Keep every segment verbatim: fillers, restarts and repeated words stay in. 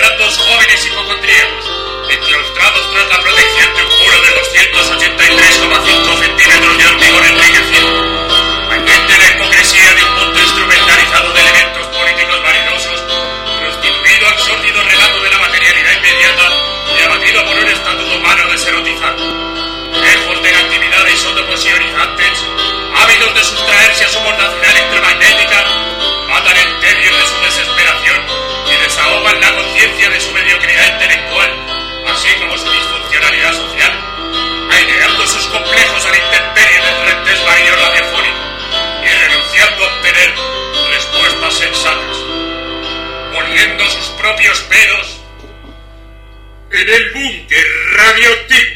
eran dos jóvenes hipocondríacos, enclaustrados tras la protección de un muro de doscientos ochenta y tres coma cinco centímetros de hormigón enriquecido. Pendiente la hipocresía de un mundo instrumentalizado de elementos políticos varidosos, prostituido al sórdido relato de la materialidad inmediata y abatido por un estatuto humano deserotizado. Lejos de actividades sotoposionizantes, ávidos de sustraerse a su mordacidad electromagnética, matan el tedio de su desesperación y desahogan la conciencia de su mediocridad intelectual, así como su disfuncionalidad social, aireando sus complejos a la intemperie del frente varillo radiofónico y renunciando a obtener respuestas sensatas, poniendo sus propios pedos en el búnker radioactivo.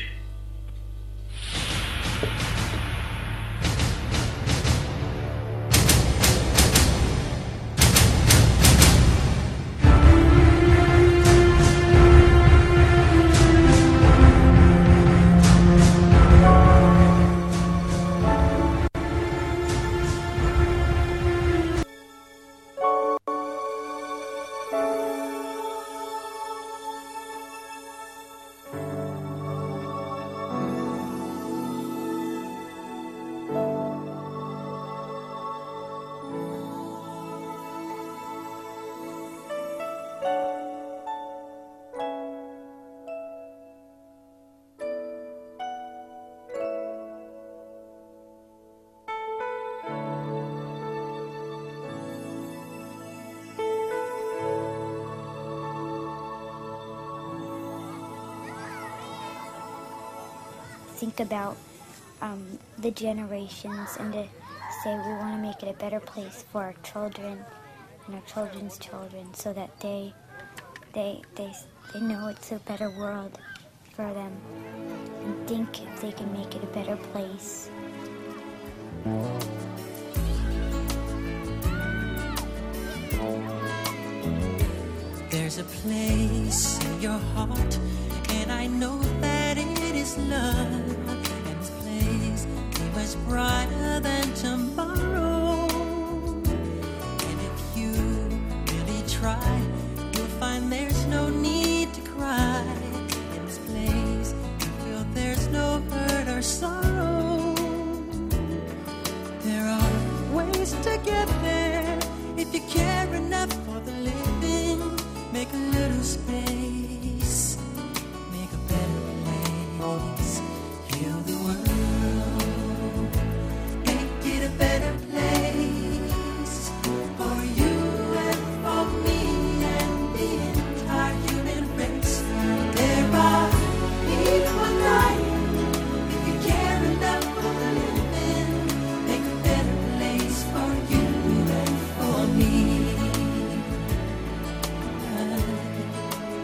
Think about um, the generations and to say we want to make it a better place for our children and our children's children, so that they they they they know it's a better world for them, and think if they can make it a better place. There's a place in your heart, and I know that it is love. And this place is much brighter than tomorrow. And if you really try, you'll find there's no need to cry. In this place, you feel there's no hurt or sorrow. There are ways to get there if you care enough for the living. Make a little space, make a better place, heal the world, make it a better place for you and for me and the entire human race. There are people dying, if you care enough for the living, make a better place for you and for me.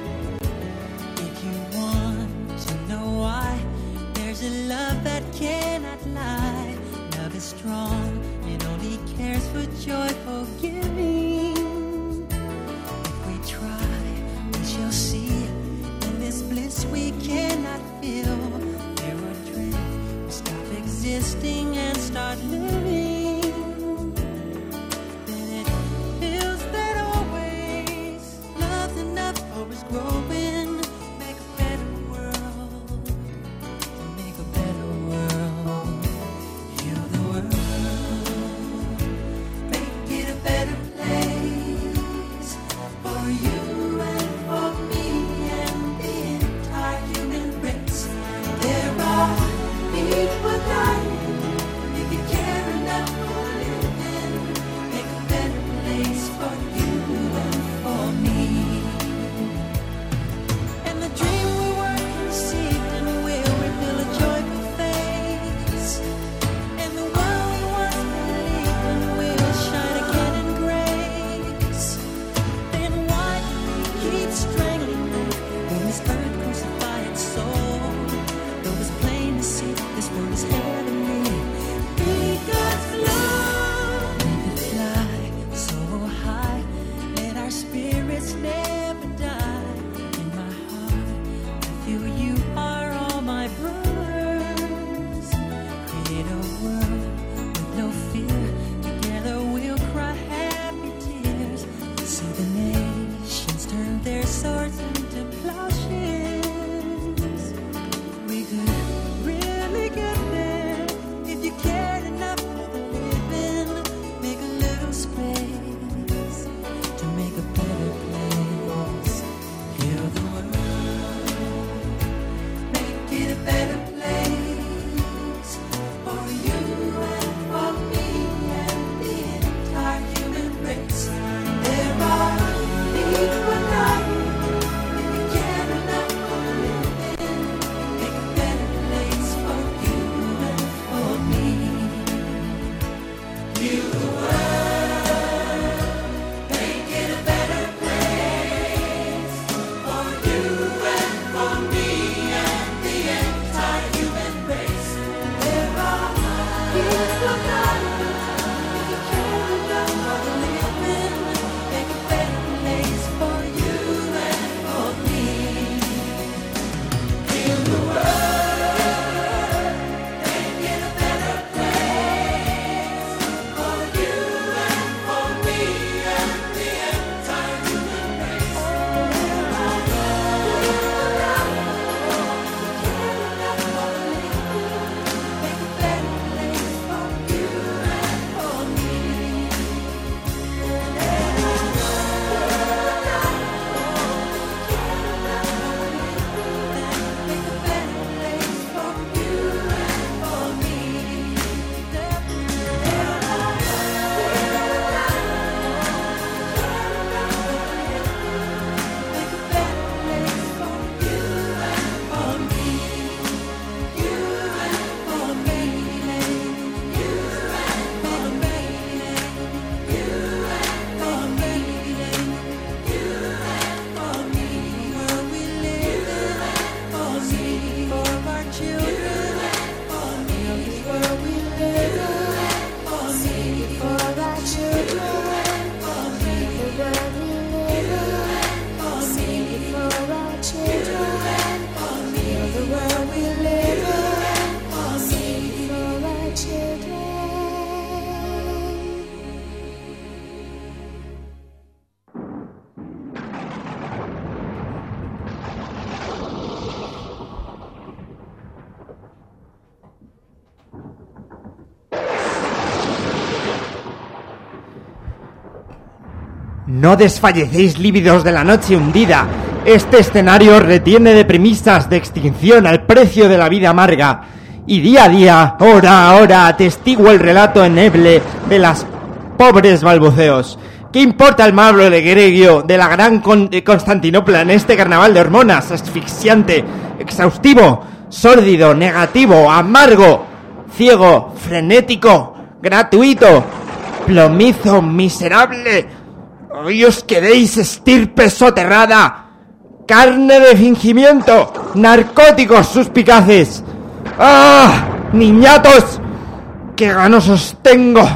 No desfallecéis lívidos de la noche hundida. Este escenario retiene de premisas de extinción al precio de la vida amarga. Y día a día, hora a hora, atestiguo el relato enneble de las pobres balbuceos. ¿Qué importa el malo alegregio de la gran Con- Constantinopla en este carnaval de hormonas asfixiante, exhaustivo, sórdido, negativo, amargo, ciego, frenético, gratuito, plomizo, miserable? Hoy os queréis estirpe soterrada, carne de fingimiento, narcóticos suspicaces. ¡Ah! ¡Niñatos! ¡Qué ganos os tengo!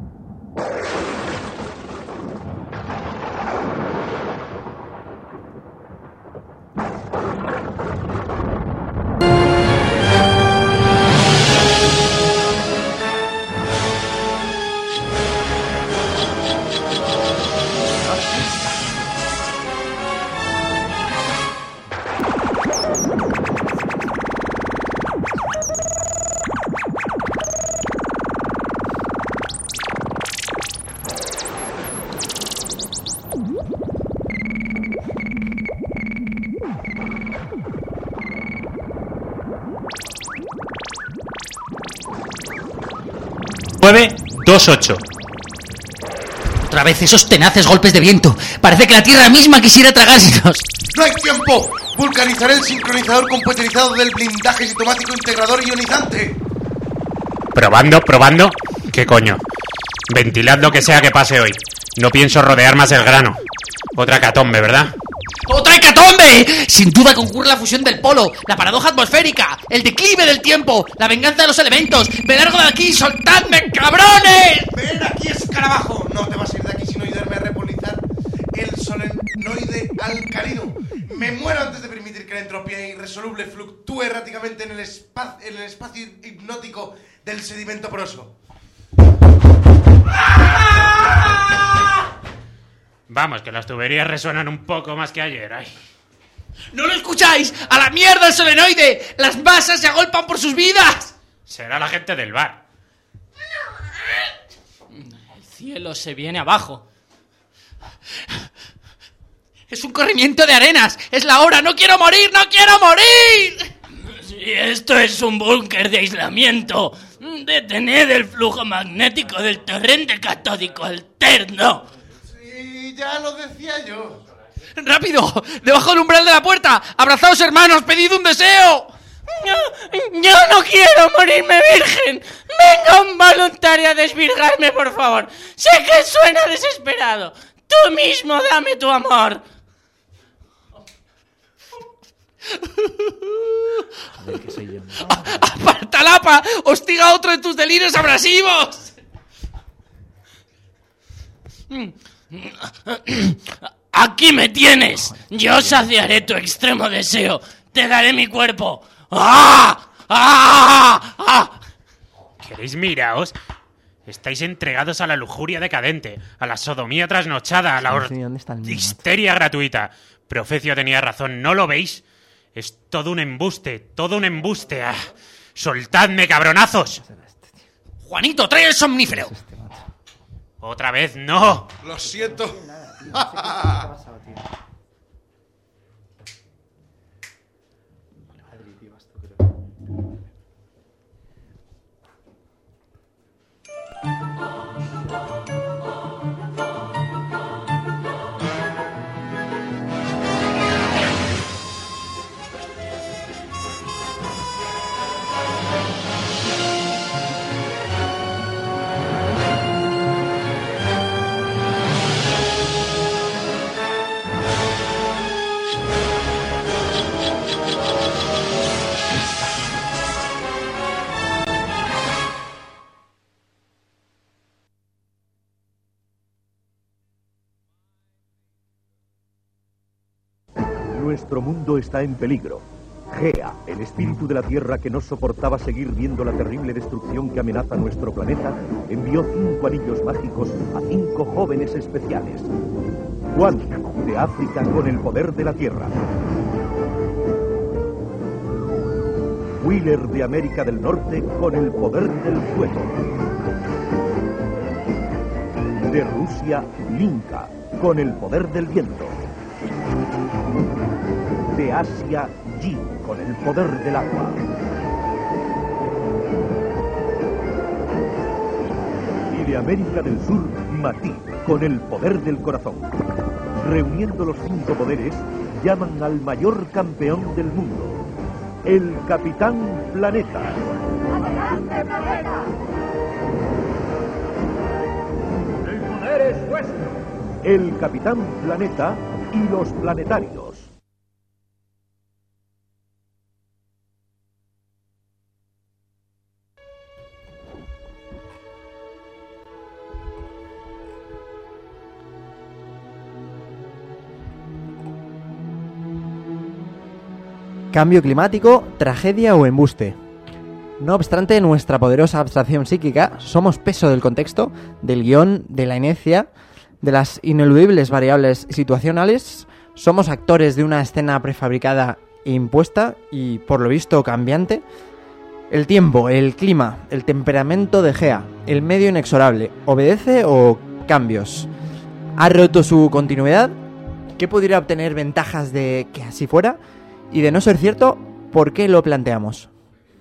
nueve dos ocho. Otra vez esos tenaces golpes de viento. Parece que la tierra misma quisiera tragárselos. ¡No hay tiempo! Vulcanizaré el sincronizador computerizado del blindaje sintomático integrador ionizante. Probando, probando. ¿Qué coño? Ventilad lo que sea que pase hoy. No pienso rodear más el grano. Otra hecatombe, ¿verdad? ¡Otra hecatombe! Sin duda concurre la fusión del polo, la paradoja atmosférica, el declive del tiempo, la venganza de los elementos. ¡Me largo de aquí! ¡Soltadme, cabrones! ¡Ven aquí, escarabajo! No te vas a ir de aquí sin ayudarme a repolizar el solenoide alcalino. Me muero antes de permitir que la entropía irresoluble fluctúe erráticamente en el, espa- en el espacio hipnótico del sedimento poroso. Vamos, que las tuberías resuenan un poco más que ayer. Ay. ¿No lo escucháis? ¡A la mierda el solenoide! ¡Las masas se agolpan por sus vidas! Será la gente del bar. El cielo se viene abajo. Es un corrimiento de arenas. Es la hora. ¡No quiero morir! ¡No quiero morir! Si esto es un búnker de aislamiento, detened el flujo magnético del torrente catódico alterno. Sí, ya lo decía yo. ¡Rápido! ¡Debajo del umbral de la puerta! ¡Abrazaos, hermanos! ¡Pedid un deseo! Yo, yo no quiero morirme virgen. Venga un voluntario a desvirgarme, por favor. Sé que suena desesperado. Tú mismo dame tu amor. ¡Apartalapa! ¡Hostiga otro de tus delirios abrasivos! Aquí me tienes. Yo saciaré tu extremo deseo. Te daré mi cuerpo. ¡Ah! ¡Ah! ¡Ah! ¿Queréis miraos? Estáis entregados a la lujuria decadente, a la sodomía trasnochada, a la or- histeria gratuita. Profecio tenía razón, ¿no lo veis? Es todo un embuste, todo un embuste. ¡Ah! ¡Soltadme, cabronazos! Juanito, trae el somnífero. ¡Otra vez no! Lo siento. Nuestro mundo está en peligro. Gea, el espíritu de la Tierra que no soportaba seguir viendo la terrible destrucción que amenaza nuestro planeta, envió cinco anillos mágicos a cinco jóvenes especiales. Juan, de África, con el poder de la Tierra. Wheeler, de América del Norte, con el poder del fuego. De Rusia, Linka, con el poder del viento. De Asia, Yi, con el poder del agua. Y de América del Sur, Matí, con el poder del corazón. Reuniendo los cinco poderes, llaman al mayor campeón del mundo, el Capitán Planeta. ¡Adelante, Planeta! El poder es vuestro. El Capitán Planeta y los planetarios. Cambio climático, tragedia o embuste. No obstante, nuestra poderosa abstracción psíquica, somos peso del contexto, del guión, de la inercia, de las ineludibles variables situacionales, somos actores de una escena prefabricada e impuesta y, por lo visto, cambiante. El tiempo, el clima, el temperamento de Gea, el medio inexorable, ¿obedece o cambios? ¿Ha roto su continuidad? ¿Qué pudiera obtener ventajas de que así fuera? Y de no ser cierto, ¿por qué lo planteamos?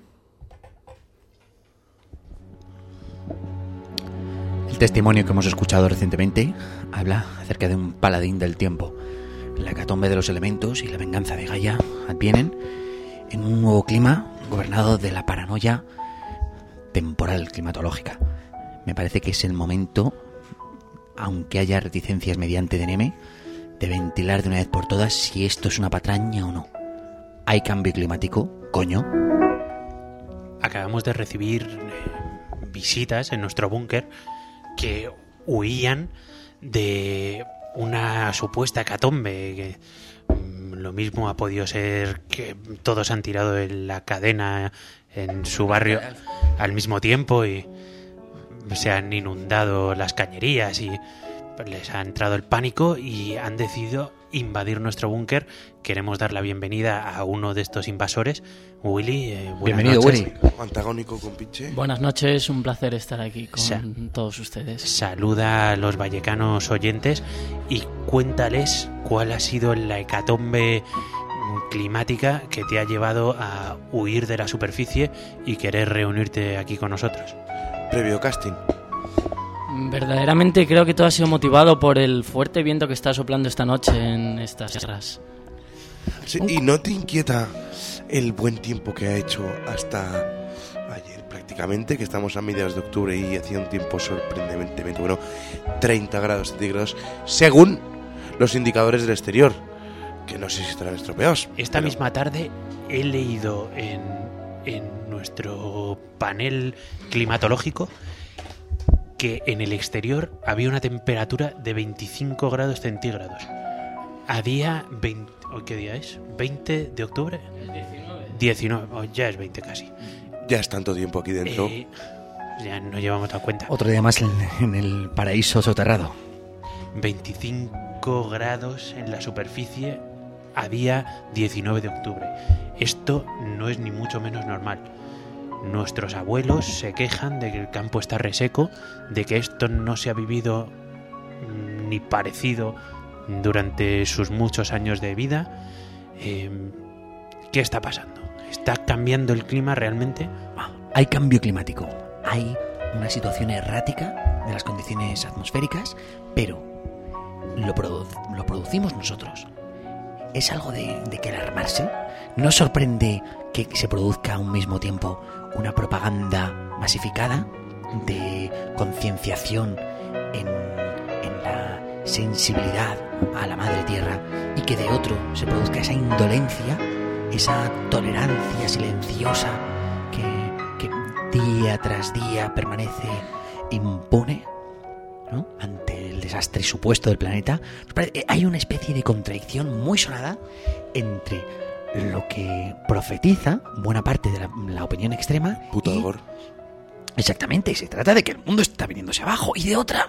El testimonio que hemos escuchado recientemente habla acerca de un paladín del tiempo. La hecatombe de los elementos y la venganza de Gaia advienen en un nuevo clima gobernado de la paranoia temporal climatológica. Me parece que es el momento, aunque haya reticencias mediante de Neme, de ventilar de una vez por todas si esto es una patraña o no. ¿Hay cambio climático, coño? Acabamos de recibir eh, visitas en nuestro búnker que huían de una supuesta hecatombe. Que, mm, lo mismo ha podido ser que todos han tirado en la cadena en su barrio al mismo tiempo y se han inundado las cañerías y les ha entrado el pánico y han decidido invadir nuestro búnker. Queremos dar la bienvenida a uno de estos invasores. Willy, eh, buenas Bienvenido, noches. Willy. Antagónico con pinche. Buenas noches, un placer estar aquí con Sa- todos ustedes. Saluda a los vallecanos oyentes y cuéntales cuál ha sido la hecatombe climática que te ha llevado a huir de la superficie y querer reunirte aquí con nosotros. Previo casting. Verdaderamente creo que todo ha sido motivado por el fuerte viento que está soplando esta noche en estas tierras. Sí, ¿y no te inquieta el buen tiempo que ha hecho hasta ayer prácticamente, que estamos a mediados de octubre y hacía un tiempo sorprendentemente bueno, treinta grados centígrados, según los indicadores del exterior, que no sé si estarán estropeados? Esta pero... misma tarde he leído en, en nuestro panel climatológico que en el exterior había una temperatura de veinticinco grados centígrados. A día veinte, ¿qué día es? ¿veinte de octubre? diecinueve, oh, ya es veinte casi. Ya es tanto tiempo aquí dentro. Eh, ya no llevamos la cuenta. Otro día más en, en el paraíso soterrado. veinticinco grados en la superficie a día diecinueve de octubre. Esto no es ni mucho menos normal. Nuestros abuelos se quejan de que el campo está reseco, de que esto no se ha vivido ni parecido durante sus muchos años de vida. Eh, ¿Qué está pasando? ¿Está cambiando el clima realmente? Ah, hay cambio climático. Hay una situación errática de las condiciones atmosféricas, pero lo, produ- lo producimos nosotros. ¿Es algo de, de que alarmarse? ¿No sorprende que se produzca a un mismo tiempo una propaganda masificada de concienciación en, en la sensibilidad a la madre tierra y que de otro se produzca esa indolencia, esa tolerancia silenciosa que, que día tras día permanece impune, ¿no?, ante el desastre supuesto del planeta? Hay una especie de contradicción muy sonada entre lo que profetiza buena parte de la, la opinión extrema. Puto y, Gore. Exactamente, se trata de que el mundo está viniéndose abajo, y de otra,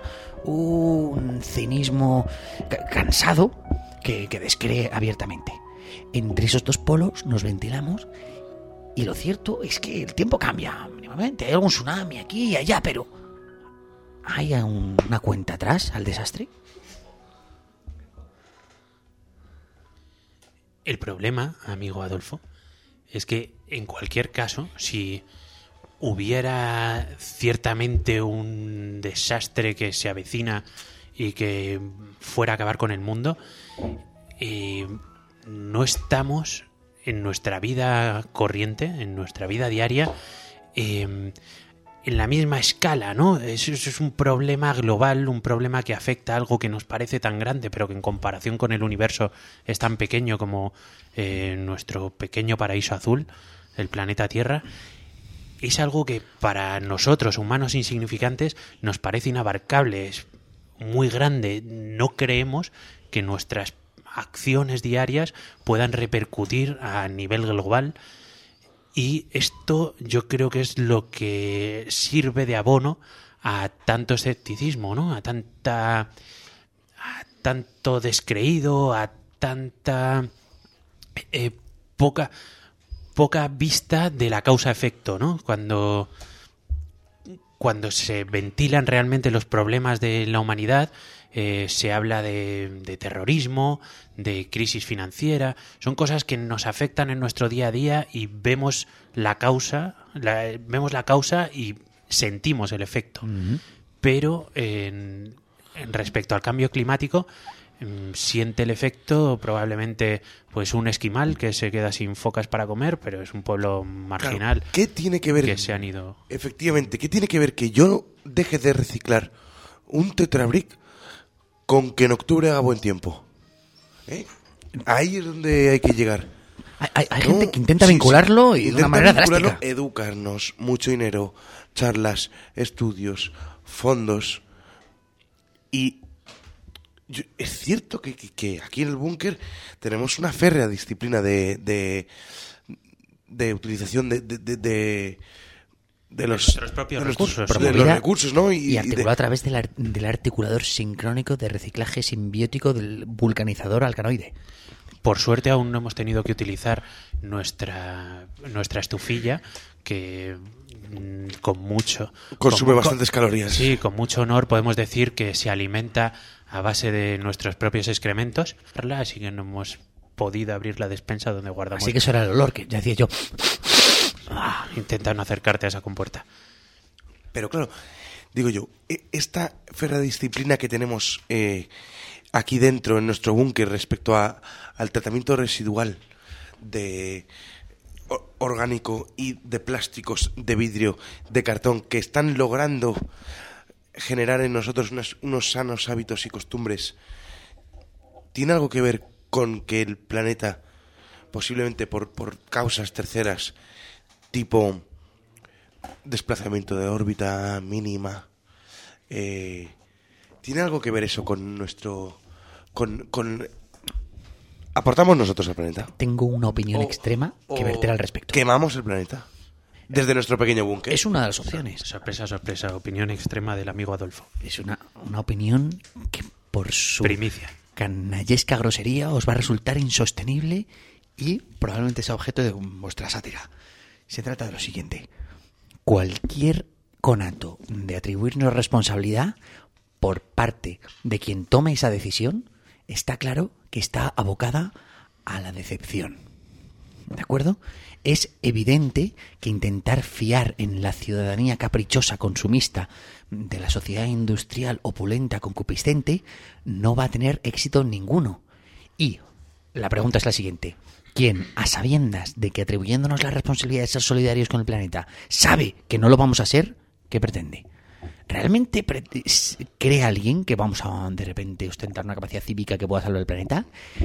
un cinismo ca- cansado que, que descree abiertamente. Entre esos dos polos nos ventilamos, y lo cierto es que el tiempo cambia mínimamente. Hay algún tsunami aquí y allá, pero ¿hay un- una cuenta atrás al desastre? El problema, amigo Adolfo, es que en cualquier caso, si hubiera ciertamente un desastre que se avecina y que fuera a acabar con el mundo, eh, no estamos en nuestra vida corriente, en nuestra vida diaria, eh, en la misma escala, ¿no? Eso es un problema global, un problema que afecta a algo que nos parece tan grande, pero que en comparación con el universo es tan pequeño como eh, nuestro pequeño paraíso azul, el planeta Tierra. Es algo que para nosotros, humanos insignificantes, nos parece inabarcable, es muy grande. No creemos que nuestras acciones diarias puedan repercutir a nivel global. Y esto yo creo que es lo que sirve de abono a tanto escepticismo, ¿no? A tanta, a tanto descreído, a tanta eh, poca, poca vista de la causa-efecto, ¿no? Cuando, cuando se ventilan realmente los problemas de la humanidad, eh, se habla de, de terrorismo, de crisis financiera, son cosas que nos afectan en nuestro día a día y vemos la causa, la, vemos la causa y sentimos el efecto. Uh-huh. Pero en, en respecto al cambio climático, mmm, siente el efecto probablemente pues un esquimal que se queda sin focas para comer, pero es un pueblo marginal. Claro, ¿qué tiene que ver? Que se han ido. Efectivamente, ¿qué tiene que ver que yo deje de reciclar un tetrabric con que en octubre haga buen tiempo? ¿Eh? Ahí es donde hay que llegar. Hay, hay, hay ¿no? gente que intenta sí, vincularlo sí. y de una manera drástica. Educarnos, mucho dinero, charlas, estudios, fondos. Y yo, es cierto que, que, que aquí en el búnker tenemos una férrea disciplina de, de, de utilización de... de, de, de de los, de propios de recursos, de los recursos, ¿no? Y, y articulado de... a través del, ar, del articulador sincrónico de reciclaje simbiótico del vulcanizador alcanoide. Por suerte aún no hemos tenido que utilizar nuestra nuestra estufilla, que mmm, con mucho... Consume con, bastantes con, calorías. Sí, con mucho honor podemos decir que se alimenta a base de nuestros propios excrementos, así que no hemos podido abrir la despensa donde guardamos... Así que eso era el olor, que ya decía yo... Ah, intenta no acercarte a esa compuerta. Pero claro, digo yo, esta férrea disciplina que tenemos eh, aquí dentro en nuestro búnker respecto a, al tratamiento residual de o, orgánico y de plásticos, de vidrio, de cartón, que están logrando generar en nosotros unos, unos sanos hábitos y costumbres, ¿tiene algo que ver con que el planeta, posiblemente por, por causas terceras, tipo desplazamiento de órbita mínima, eh, ¿tiene algo que ver eso con nuestro... con, con aportamos nosotros al planeta? Tengo una opinión o, extrema que verter al respecto. ¿Quemamos el planeta? Desde nuestro pequeño búnker. Es una de las opciones. Sorpresa, sorpresa, opinión extrema del amigo Adolfo. Es una, una opinión que por su primicia, canallesca grosería os va a resultar insostenible y probablemente sea objeto de vuestra sátira. Se trata de lo siguiente. Cualquier conato de atribuirnos responsabilidad por parte de quien tome esa decisión, está claro que está abocada a la decepción. ¿De acuerdo? Es evidente que intentar fiar en la ciudadanía caprichosa consumista de la sociedad industrial opulenta concupiscente no va a tener éxito ninguno. Y la pregunta es la siguiente. ¿Quién, a sabiendas de que atribuyéndonos la responsabilidad de ser solidarios con el planeta, sabe que no lo vamos a ser, qué pretende? ¿Realmente pre- cree alguien que vamos a de repente ostentar una capacidad cívica que pueda salvar el planeta?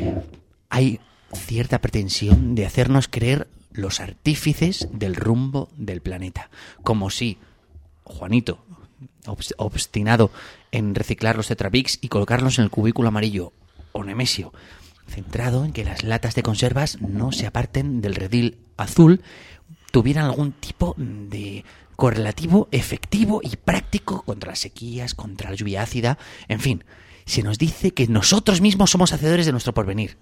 Hay cierta pretensión de hacernos creer los artífices del rumbo del planeta. Como si Juanito, obst- obstinado en reciclar los tetrabrics y colocarlos en el cubículo amarillo, o Nemesio, centrado en que las latas de conservas no se aparten del redil azul, tuvieran algún tipo de correlativo efectivo y práctico contra las sequías, contra la lluvia ácida, en fin, se nos dice que nosotros mismos somos hacedores de nuestro porvenir.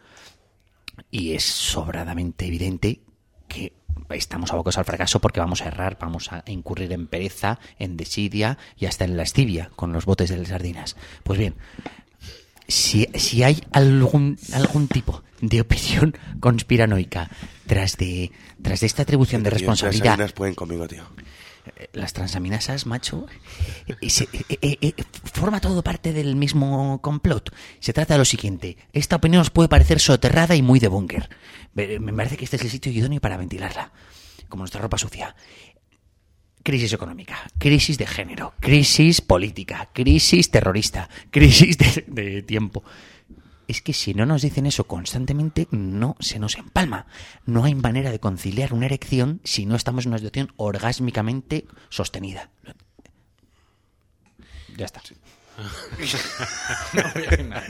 Y es sobradamente evidente que estamos abocados al fracaso porque vamos a errar, vamos a incurrir en pereza, en desidia y hasta en lascivia con los botes de las sardinas. Pues bien, Si, si hay algún, algún tipo de opinión conspiranoica tras de, tras de esta atribución de Tío, responsabilidad... Las harinas pueden conmigo, tío. Las transaminasas, macho, eh, se, eh, eh, eh, forma todo parte del mismo complot. Se trata de lo siguiente. Esta opinión os puede parecer soterrada y muy de búnker. Me me parece que este es el sitio idóneo para ventilarla, como nuestra ropa sucia. Crisis económica, crisis de género, crisis política, crisis terrorista, crisis de, de tiempo. Es que si no nos dicen eso constantemente, no se nos empalma. No hay manera de conciliar una erección si no estamos en una situación orgásmicamente sostenida. Ya está. Sí. No voy a decir nada.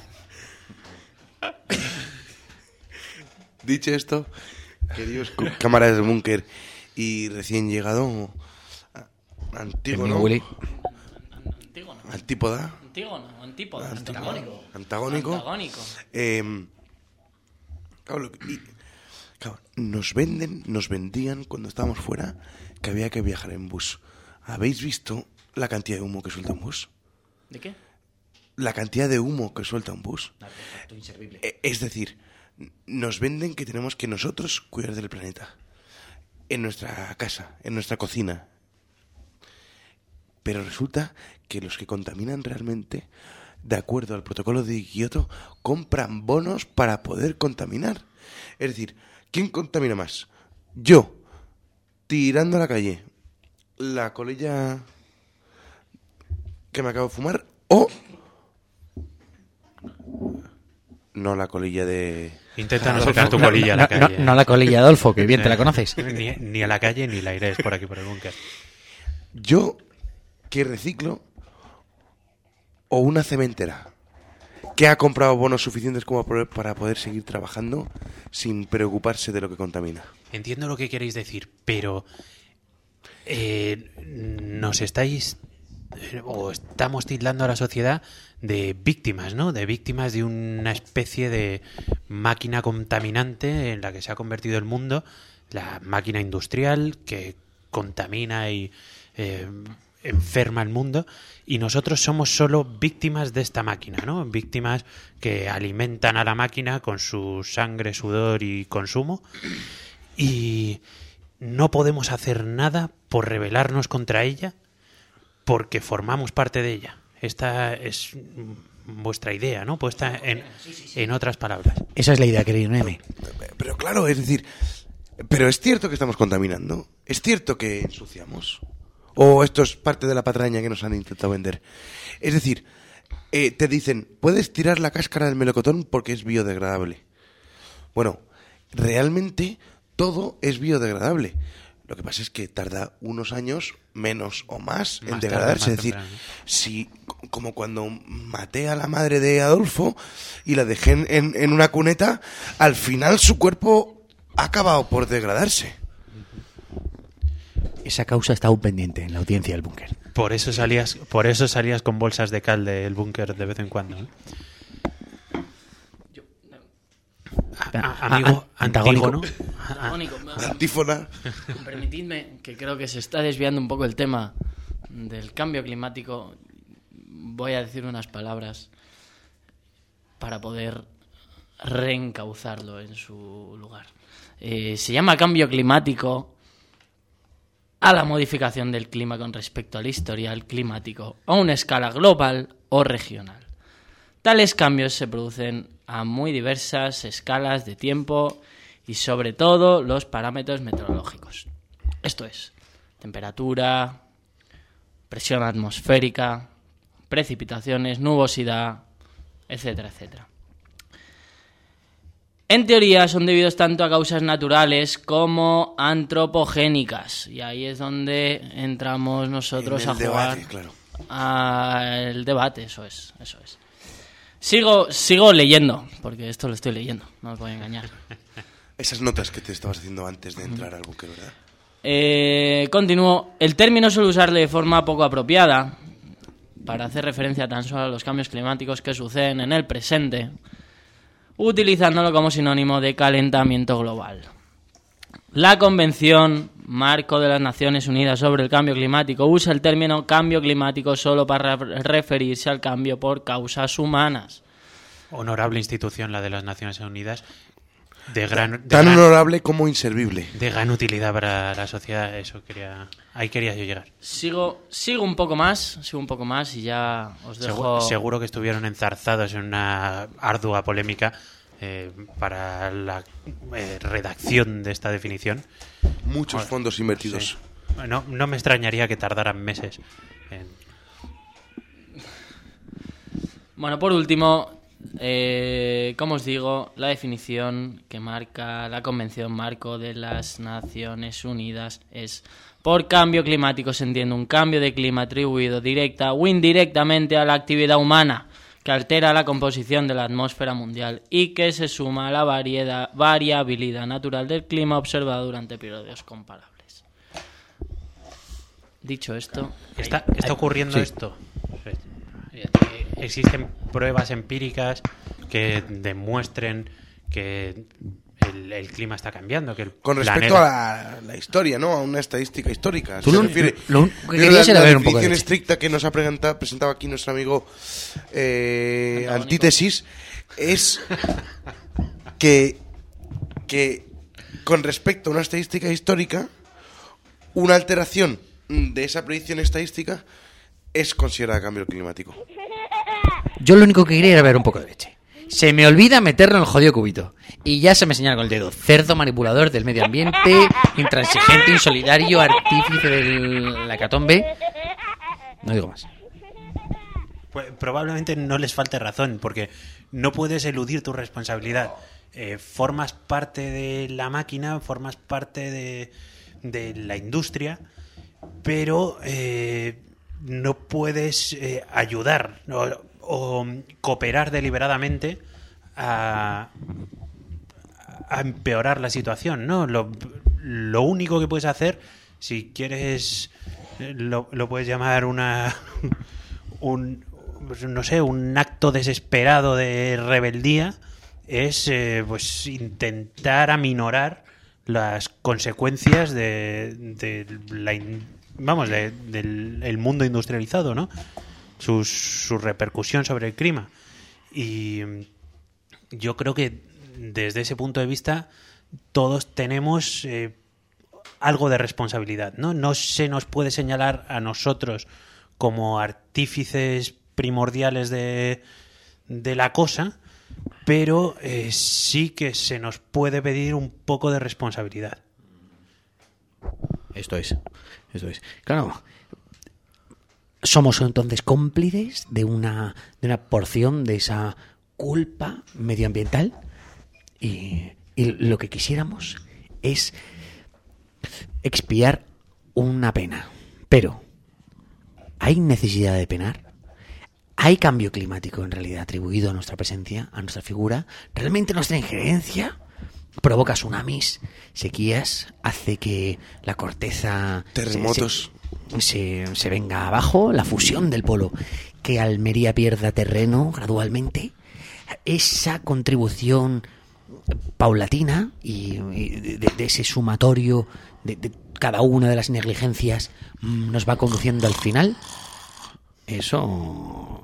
Dicho esto, queridos cámaras de búnker y recién llegado Antígono, Antígono. Antípoda, Antígono, Antípoda, antagónico, antagónico. antagónico. Eh, claro, y, claro, nos venden, nos vendían cuando estábamos fuera que había que viajar en bus. ¿Habéis visto la cantidad de humo que suelta un bus? ¿De qué? La cantidad de humo que suelta un bus. Inservible. Es decir, nos venden que tenemos que nosotros cuidar del planeta. En nuestra casa, en nuestra cocina. Pero resulta que los que contaminan realmente, de acuerdo al protocolo de Kioto, compran bonos para poder contaminar. Es decir, ¿quién contamina más? Yo, tirando a la calle la colilla que me acabo de fumar, o no la colilla de... Intenta no sacar tu colilla a la no, calle. No, no la colilla de Adolfo, que bien te la conoces. Ni, ni a la calle ni la irés por aquí, por el búnker. Yo, que reciclo, o una cementera que ha comprado bonos suficientes como para poder seguir trabajando sin preocuparse de lo que contamina. Entiendo lo que queréis decir, pero eh, nos estáis eh, o estamos tildando a la sociedad de víctimas, ¿no? De víctimas de una especie de máquina contaminante en la que se ha convertido el mundo, la máquina industrial que contamina y eh, enferma el mundo, y nosotros somos solo víctimas de esta máquina, ¿no? Víctimas que alimentan a la máquina con su sangre, sudor y consumo, y no podemos hacer nada por rebelarnos contra ella porque formamos parte de ella. Esta es vuestra idea, ¿no? Puesta en, en otras palabras. Esa es la idea, querido Neme. Pero claro, es decir, pero es cierto que estamos contaminando, es cierto que ensuciamos, o esto es parte de la patraña que nos han intentado vender. Es decir, eh, te dicen, puedes tirar la cáscara del melocotón porque es biodegradable. Bueno, realmente todo es biodegradable. Lo que pasa es que tarda unos años, menos o más, Más en tarde, degradarse. más Es decir, temprano. si, como cuando maté a la madre de Adolfo y la dejé en, en, en una cuneta, al final su cuerpo ha acabado por degradarse. Esa causa está aún pendiente en la audiencia del búnker. Por eso salías, por eso salías con bolsas de cal del búnker de vez en cuando, ¿eh? A- a- amigo a- antagónico. Antígono. Antagónico. Antífona. Permitidme, que creo que se está desviando un poco el tema del cambio climático. Voy a decir unas palabras para poder reencauzarlo en su lugar. Eh, se llama cambio climático a la modificación del clima con respecto al historial climático a una escala global o regional. Tales cambios se producen a muy diversas escalas de tiempo y sobre todo los parámetros meteorológicos. Esto es, temperatura, presión atmosférica, precipitaciones, nubosidad, etcétera, etcétera. En teoría son debidos tanto a causas naturales como antropogénicas. Y ahí es donde entramos nosotros En a el jugar debate, claro. al debate, eso es, eso es. Sigo, sigo leyendo, porque esto lo estoy leyendo, no os voy a engañar. Esas notas que te estabas haciendo antes de entrar al búnker, ¿verdad? Eh, continúo. El término suele usarle de forma poco apropiada para hacer referencia tan solo a los cambios climáticos que suceden en el presente, utilizándolo como sinónimo de calentamiento global. La Convención Marco de las Naciones Unidas sobre el Cambio Climático usa el término cambio climático solo para referirse al cambio por causas humanas. honorable institución, la de las Naciones Unidas, de gran, de tan gran, honorable como inservible. De gran utilidad para la sociedad, eso quería, ahí quería yo llegar. Sigo, sigo un poco más, sigo un poco más y ya os dejo... Seguro, seguro que estuvieron enzarzados en una ardua polémica eh, para la eh, redacción de esta definición. Muchos bueno, fondos invertidos. Sí. No, no me extrañaría que tardaran meses en... Bueno, por último... Eh, como os digo, la definición que marca la Convención Marco de las Naciones Unidas es: por cambio climático se entiende un cambio de clima atribuido directa o indirectamente a la actividad humana que altera la composición de la atmósfera mundial y que se suma a la variedad, variabilidad natural del clima observado durante periodos comparables. Dicho esto... ¿Está, está ocurriendo sí. esto? ¿Existen pruebas empíricas que demuestren que el, el clima está cambiando? Que el Con respecto planeta... a la, la historia, ¿no? A una estadística histórica. ¿Tú se lo, refiere, lo, lo que querías era ver un poco de definición estricta que nos ha presentado, presentado aquí nuestro amigo eh, Antítesis es que, que con respecto a una estadística histórica, una alteración de esa predicción estadística es considerada cambio climático. Yo lo único que quería era ver un poco de leche. Se me olvida meterlo en el jodido cubito. Y ya se me señala con el dedo. Cerdo manipulador del medio ambiente, intransigente, insolidario, artífice de la hecatombe. No digo más. Pues probablemente no les falte razón, porque no puedes eludir tu responsabilidad. Eh, formas parte de la máquina, formas parte de, de la industria, pero eh, no puedes eh, ayudar o, o cooperar deliberadamente a, a empeorar la situación, ¿no? Lo, lo único que puedes hacer, si quieres, lo, lo puedes llamar una un no sé, un acto desesperado de rebeldía, es eh, pues intentar aminorar las consecuencias de, de la in, vamos de, del el mundo industrializado, ¿no? Sus, su repercusión sobre el clima. Y yo creo que desde ese punto de vista todos tenemos eh, algo de responsabilidad, ¿no? No se nos puede señalar a nosotros como artífices primordiales de, de la cosa, pero eh, sí que se nos puede pedir un poco de responsabilidad. Esto es, esto es. Claro, somos entonces cómplices de una, de una porción de esa culpa medioambiental y, y lo que quisiéramos es expiar una pena. Pero, ¿hay necesidad de penar? ¿Hay cambio climático en realidad atribuido a nuestra presencia, a nuestra figura? ¿Realmente nuestra injerencia provoca tsunamis, sequías, hace que la corteza... terremotos... Se, se, se venga abajo, la fusión del polo, que Almería pierda terreno gradualmente? Esa contribución paulatina y, y de, de ese sumatorio de, de cada una de las negligencias nos va conduciendo al final. Eso...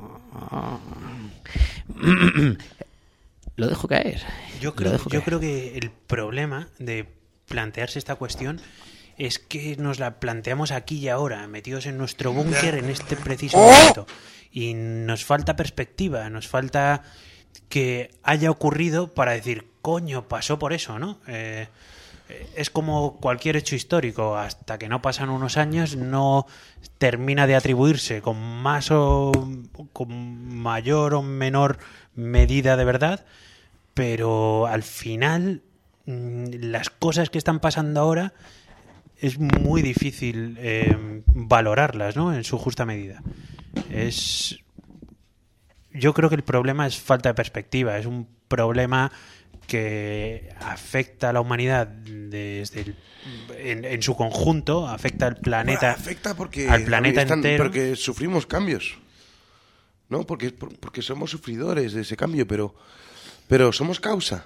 Lo dejo caer. Yo creo, dejo yo caer. creo que el problema de plantearse esta cuestión es que nos la planteamos aquí y ahora, metidos en nuestro búnker en este preciso momento. Y nos falta perspectiva, nos falta que haya ocurrido para decir, coño, pasó por eso, ¿no? Eh, es como cualquier hecho histórico, hasta que no pasan unos años no termina de atribuirse con más o con mayor o menor medida de verdad, pero al final las cosas que están pasando ahora es muy difícil eh, valorarlas, ¿no? En su justa medida. Es yo creo que el problema es falta de perspectiva, es un problema que afecta a la humanidad desde el, en, en su conjunto, afecta al planeta, bueno, afecta porque al planeta están, entero, porque sufrimos cambios, ¿no? Porque porque somos sufridores de ese cambio, pero pero somos causa.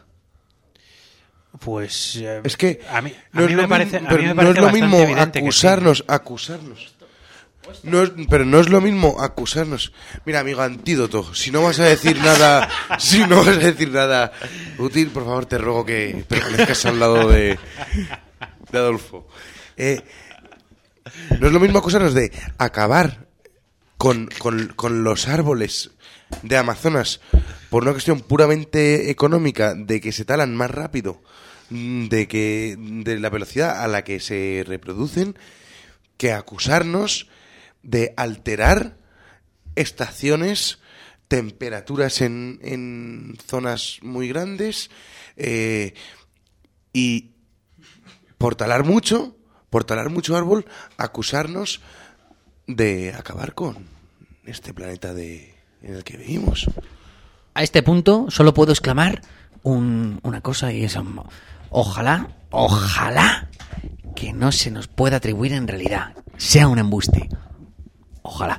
Pues eh, es que a mí, a no mí es me lo parece, mismo, a mí me no parece es lo mismo evidente acusarnos, que sí. acusarnos No es, pero no es lo mismo acusarnos. Mira, amigo, antídoto. Si no vas a decir nada, si no vas a decir nada útil, por favor, te ruego que permanezcas al lado de, de Adolfo. Eh, no es lo mismo acusarnos de acabar con, con, con los árboles de Amazonas por una cuestión puramente económica, de que se talan más rápido, de que de la velocidad a la que se reproducen, que acusarnos de alterar estaciones, temperaturas en, en zonas muy grandes, eh, y por talar mucho, por talar mucho árbol, acusarnos de acabar con este planeta de, en el que vivimos. A este punto solo puedo exclamar un, una cosa, y es um, ojalá, ojalá que no se nos pueda atribuir en realidad, sea un embuste. Ojalá.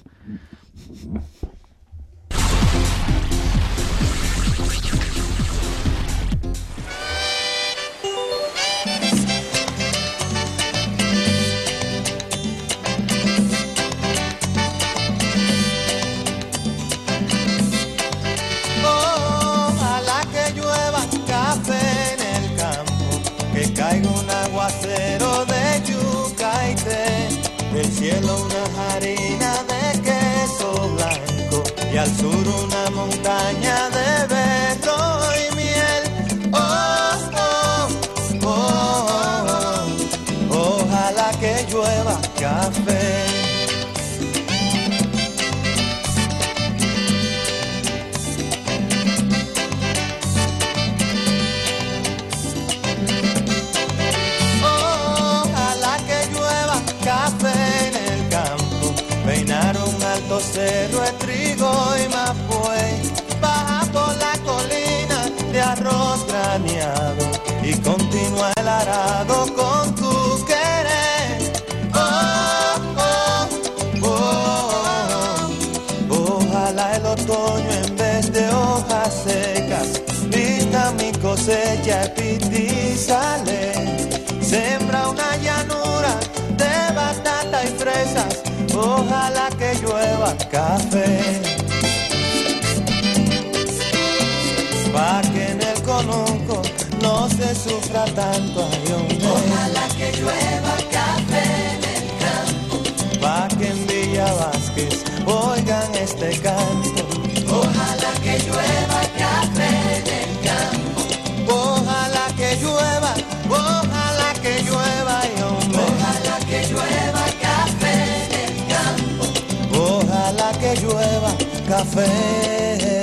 Ojalá que llueva café en el campo, que caiga un aguacero de yuca y té, del cielo una harina de queso blanco y al sur una montaña de berro y miel. Oh, oh, oh, oh, ojalá que llueva café. Cerro de trigo y mapuey, baja por la colina de arroz graneado y continúa el arado con tu querer. Oh, oh, oh, oh, ojalá el otoño en vez de hojas secas vista mi cosecha epitizale, sembra una llanura de batata y fresas. Ojalá que llueva café, pa' que en el conuco no se sufra tanto. Ojalá que llueva café en el campo, pa' que en Villa Vázquez oigan este canto. Ojalá que llueva café en el campo, ojalá que llueva, ojalá que llueva y hombre. Ojalá que llueva café. Ojalá que llueva café.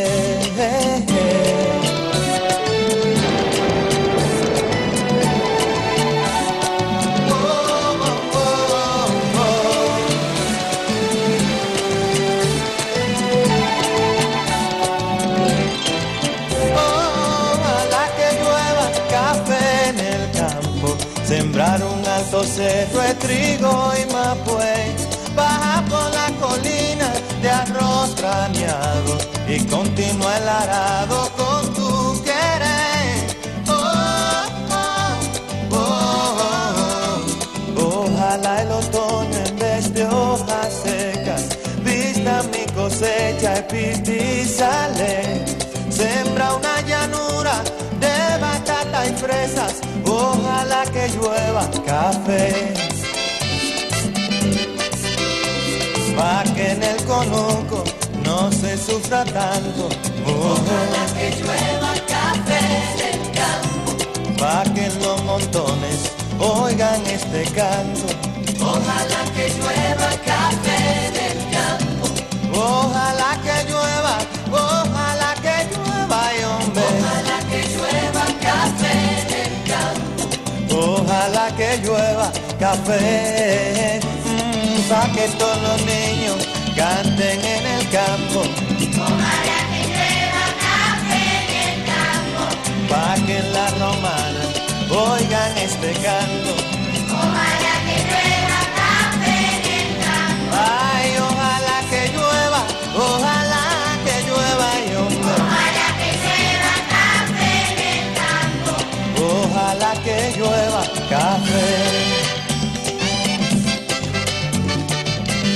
Ojalá que llueva café en el campo, sembrar un alto cerro de trigo y mapuey, baja por la colina de arroz graneado y continúa el arado con tu querer. Oh, oh, oh, oh, ojalá el otoño en vez de hojas secas vista mi cosecha epitizale, sembra una llanura de batata y fresas. Ojalá que llueva café, pa' que en el conuco no se sufra tanto. Ojalá que llueva café en el campo, pa' que en los montones oigan este canto. Ojalá que llueva café en el campo, ojalá que llueva, ojalá que llueva y hombre. Ojalá que llueva café en el campo, ojalá que llueva café. Pa' que todos los niños canten en el campo. Ojalá que llueva café en el campo, pa' que en la romana oigan este canto. Ojalá que llueva café en el campo. Ay, ojalá que llueva, ojalá que llueva y hombre. Ojalá que llueva café en el campo, ojalá que llueva café.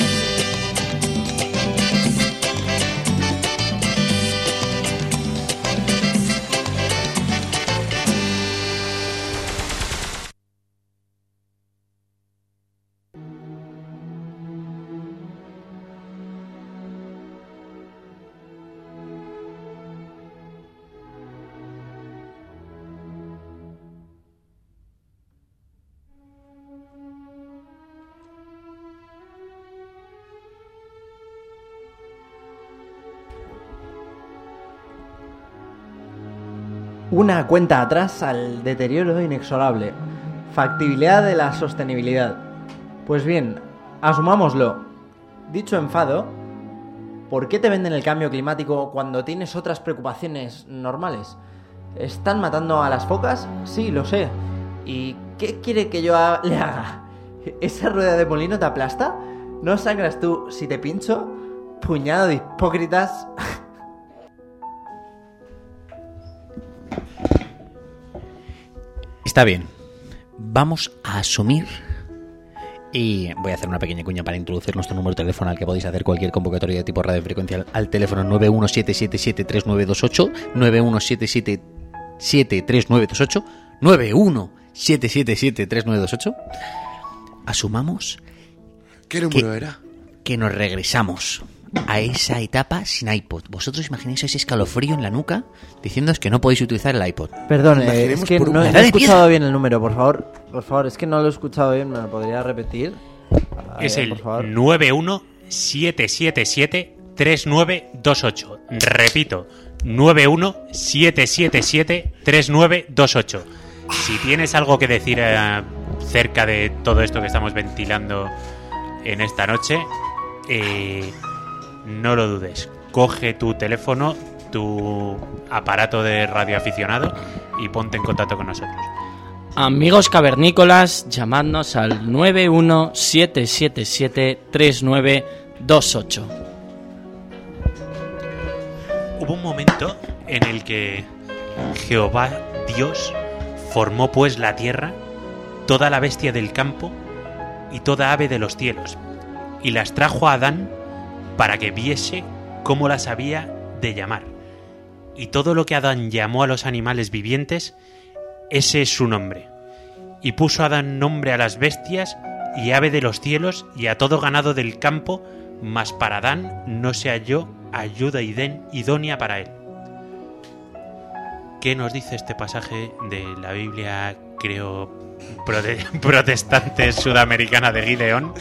Una cuenta atrás al deterioro inexorable. Factibilidad de la sostenibilidad. Pues bien, asumámoslo. Dicho enfado, ¿por qué te venden el cambio climático cuando tienes otras preocupaciones normales? ¿Están matando a las focas? Sí, lo sé. ¿Y qué quiere que yo ha- le haga? ¿Esa rueda de molino te aplasta? ¿No sangras tú si te pincho? Puñado de hipócritas. Está bien. Vamos a asumir, y voy a hacer una pequeña cuña para introducir nuestro número de teléfono al que podéis hacer cualquier convocatoria de tipo radiofrecuencia al teléfono nueve uno siete siete siete tres nueve dos ocho, nueve uno siete siete siete tres nueve dos ocho, nueve uno siete siete siete tres nueve dos ocho. Asumamos ¿Qué número que, era? que nos regresamos a esa etapa sin iPod. Vosotros imagináis ese escalofrío en la nuca diciéndoos que no podéis utilizar el iPod. Perdón, eh, Imaginemos es que por un- no, no ¡La edad he de escuchado piedra! bien el número, por favor. Por favor, es que no lo he escuchado bien, ¿me lo podría repetir? A Es ver, el por favor. nueve uno siete siete siete tres nueve dos ocho. Repito, nueve uno siete siete siete tres nueve dos ocho. Si tienes algo que decir eh, cerca de todo esto que estamos ventilando en esta noche, eh, no lo dudes. Coge tu teléfono, tu aparato de radioaficionado y ponte en contacto con nosotros. Amigos cavernícolas, llamadnos al nueve uno siete siete siete tres nueve dos ocho. Hubo un momento en el que Jehová Dios formó pues la tierra, toda la bestia del campo y toda ave de los cielos, y las trajo a Adán para que viese cómo las había de llamar. Y todo lo que Adán llamó a los animales vivientes, ese es su nombre. Y puso Adán nombre a las bestias y ave de los cielos y a todo ganado del campo, mas para Adán no se halló ayuda iden- idónea para él. ¿Qué nos dice este pasaje de la Biblia, creo, prode- protestante sudamericana de Gideón?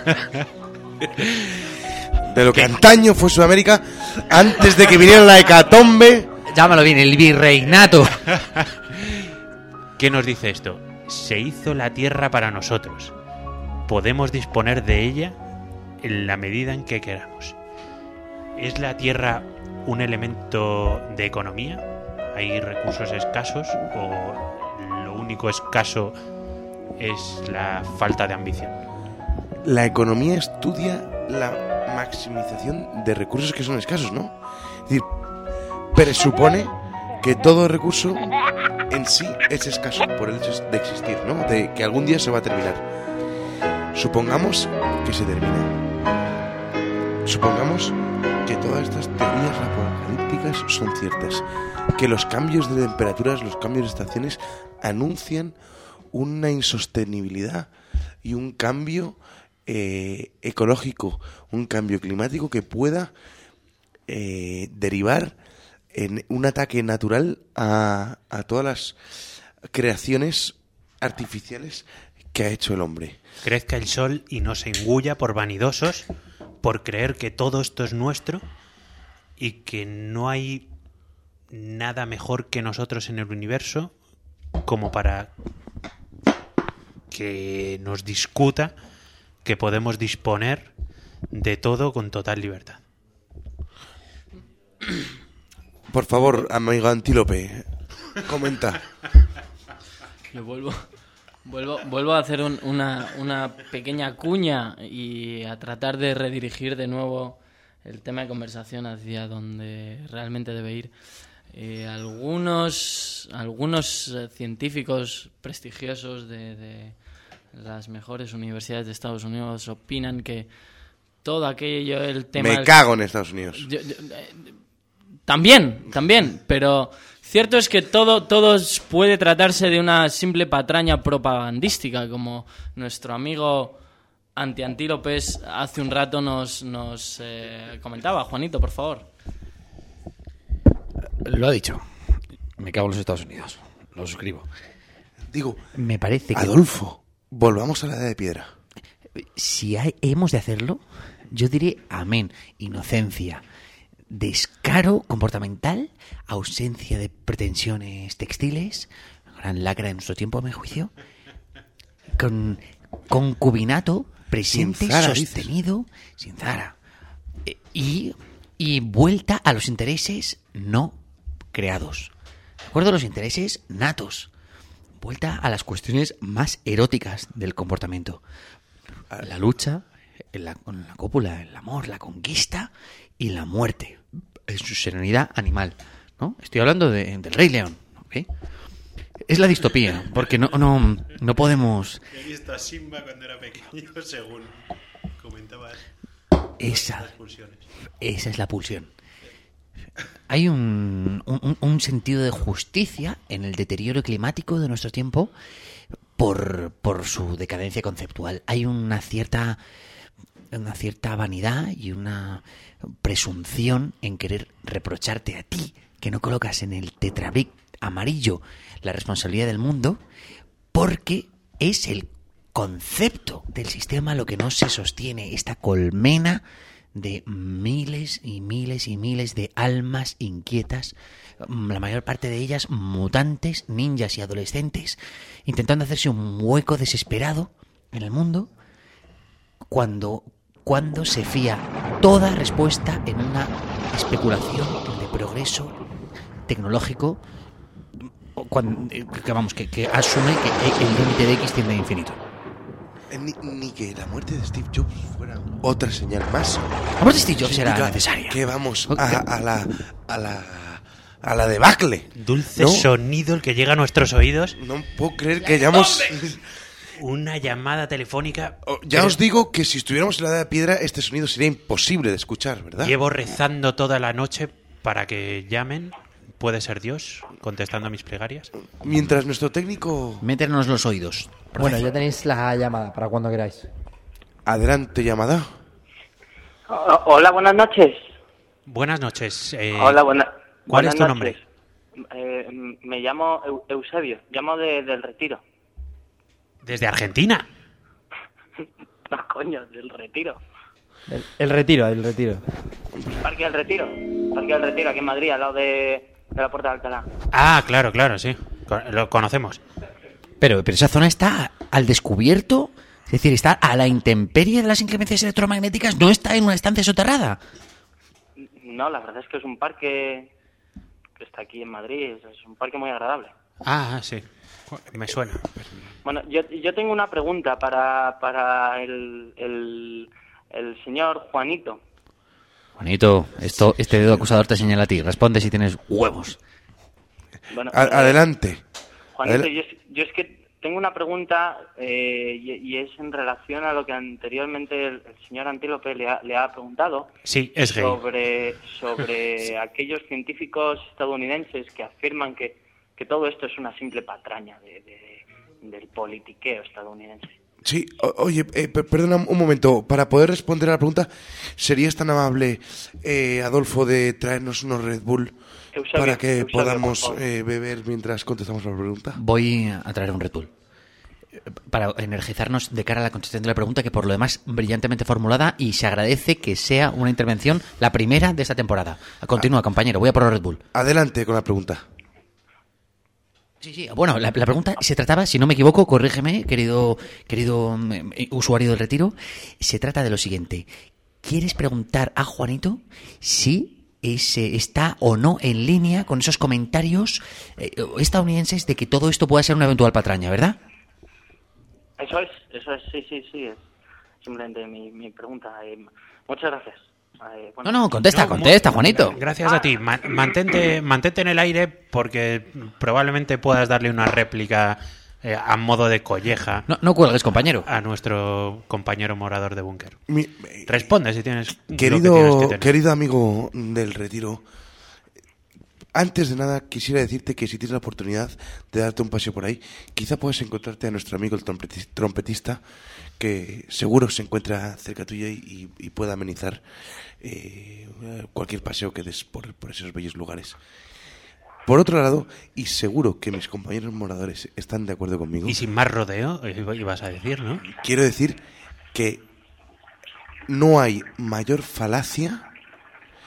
De lo que antaño fue Sudamérica, antes de que viniera la hecatombe. Llámalo bien, el virreinato. ¿Qué nos dice esto? Se hizo la tierra para nosotros. Podemos disponer de ella en la medida en que queramos. ¿Es la tierra un elemento de economía? ¿Hay recursos escasos o lo único escaso es la falta de ambición? La economía estudia la maximización de recursos que son escasos, ¿no? Es decir, presupone que todo recurso en sí es escaso por el hecho de existir, ¿no? De que algún día se va a terminar. Supongamos que se termina. Supongamos que todas estas teorías apocalípticas son ciertas. Que los cambios de temperaturas, los cambios de estaciones anuncian una insostenibilidad y un cambio eh, ecológico, un cambio climático que pueda eh, derivar en un ataque natural a, a todas las creaciones artificiales que ha hecho el hombre. Crezca el sol y no se engulla por vanidosos, por creer que todo esto es nuestro y que no hay nada mejor que nosotros en el universo como para que nos discuta que podemos disponer de todo con total libertad. Por favor, amigo Antílope, comenta. Yo vuelvo, vuelvo, vuelvo a hacer un- una, una pequeña cuña y a tratar de redirigir de nuevo el tema de conversación hacia donde realmente debe ir. Eh, algunos algunos eh, científicos prestigiosos de, de las mejores universidades de Estados Unidos opinan que todo aquello, el tema... Me del- cago en Estados Unidos. Yo- yo- eh, También, también, pero cierto es que todo, todo puede tratarse de una simple patraña propagandística, como nuestro amigo Anti-Antílopes hace un rato nos, nos eh, comentaba. Juanito, por favor. Lo ha dicho. Me cago en los Estados Unidos. Lo suscribo. Digo, Me parece que Adolfo, volvamos a la edad de piedra. si hay- hemos de hacerlo, yo diré amén. Inocencia. descaro comportamental, ausencia de pretensiones textiles, gran lacra de nuestro tiempo, a mi juicio, con concubinato presente, Sin Zara, sostenido, sin Zara, eh, y, y vuelta a los intereses no creados. ¿De acuerdo? Los intereses natos. Vuelta a las cuestiones más eróticas del comportamiento. La lucha, la, con la cópula, el amor, la conquista y la muerte. En su serenidad animal, ¿no? Estoy hablando de, del Rey León, ¿ok? Es la distopía, porque no, no, no podemos... He visto a Simba cuando era pequeño, según comentabas. Esa, esa es la pulsión. Hay un, un, un sentido de justicia en el deterioro climático de nuestro tiempo por, por su decadencia conceptual. Hay una cierta, una cierta vanidad y una presunción en querer reprocharte a ti que no colocas en el tetrabric amarillo la responsabilidad del mundo, porque es el concepto del sistema lo que no se sostiene, esta colmena de miles y miles y miles de almas inquietas, la mayor parte de ellas mutantes, ninjas y adolescentes, intentando hacerse un hueco desesperado en el mundo, cuando, cuando se fía toda respuesta en una especulación de progreso tecnológico, cuando, que vamos, que, que asume que el límite de X tiende a infinito. Ni, ni que la muerte de Steve Jobs fuera otra señal más. La muerte de Steve Jobs era necesaria. Que vamos a, a la a la a la debacle. Dulce ¿no? sonido el que llega a nuestros oídos. No puedo creer que hayamos una llamada telefónica. Ya os digo que si estuviéramos en la edad de piedra este sonido sería imposible de escuchar, ¿verdad? Llevo rezando toda la noche para que llamen. ¿Puede ser Dios contestando a mis plegarias? Mientras nuestro técnico... Métenos los oídos. Bueno, ya tenéis la llamada para cuando queráis. Adelante, llamada. O- Hola, buenas noches. Buenas noches. Eh, Hola, buena- ¿Cuál buenas es tu noches. nombre? Eh, m- me llamo Eu- Eusebio, llamo de, del Retiro. Desde Argentina. No, coño, del Retiro. El, el retiro, el retiro. Parque del Retiro. Parque del Retiro, aquí en Madrid, al lado de, de la Puerta de Alcalá. Ah, claro, claro, sí. Co- Lo conocemos. Pero, pero esa zona está al descubierto, es decir, está a la intemperie de las inclemencias electromagnéticas, no está en una estancia soterrada. No, la verdad es que es un parque que está aquí en Madrid, es, es un parque muy agradable. Ah, sí. Me suena. Bueno, yo, yo tengo una pregunta para, para el, el, el señor Juanito. Juanito, esto, este dedo acusador te señala a ti. Responde si tienes huevos. Bueno, A- eh, adelante. Juanito, Adel- yo, es- yo es que tengo una pregunta eh, y, y es en relación a lo que anteriormente el, el señor Antílope le ha, le ha preguntado. Sí, es gay. Sobre, sobre aquellos científicos estadounidenses que afirman que, que todo esto es una simple patraña de, de- del politiqueo estadounidense. Sí, o- oye, eh, per- perdona un momento. Para poder responder a la pregunta, ¿serías tan amable, eh, Adolfo, de traernos unos Red Bull Eusebio, para que Eusebio, podamos por favor. eh, beber mientras contestamos la pregunta? Voy a traer un Red Bull. Para energizarnos de cara a la contestación de la pregunta, que por lo demás brillantemente formulada, y se agradece que sea una intervención la primera de esta temporada. Continúa, compañero, voy a por el Red Bull. Adelante con la pregunta. Sí, sí. Bueno, la, la pregunta se trataba, si no me equivoco, corrígeme, querido, querido eh, usuario del Retiro, se trata de lo siguiente. ¿Quieres preguntar a Juanito si ese está o no en línea con esos comentarios eh, estadounidenses de que todo esto pueda ser una eventual patraña, verdad? Eso es, eso es, sí, sí, sí, es simplemente mi, mi pregunta. Eh, muchas gracias. Eh, bueno. No, no, contesta, No, contesta, mu- Juanito. Gracias a ti. Ma- mantente, mantente en el aire porque probablemente puedas darle una réplica eh, a modo de colleja No, no cuelgues, compañero. a nuestro compañero morador de búnker. Mi- Responde si tienes lo que Querido, tienes que tener. querido amigo del Retiro, antes de nada quisiera decirte que si tienes la oportunidad de darte un paseo por ahí, quizá puedas encontrarte a nuestro amigo el trompeti- trompetista, que seguro se encuentra cerca tuya y, y- y pueda amenizar eh, cualquier paseo que des por, por esos bellos lugares. Por otro lado, y seguro que mis compañeros moradores están de acuerdo conmigo, Y sin más rodeo, eh, ibas a decir, ¿no? quiero decir que no hay mayor falacia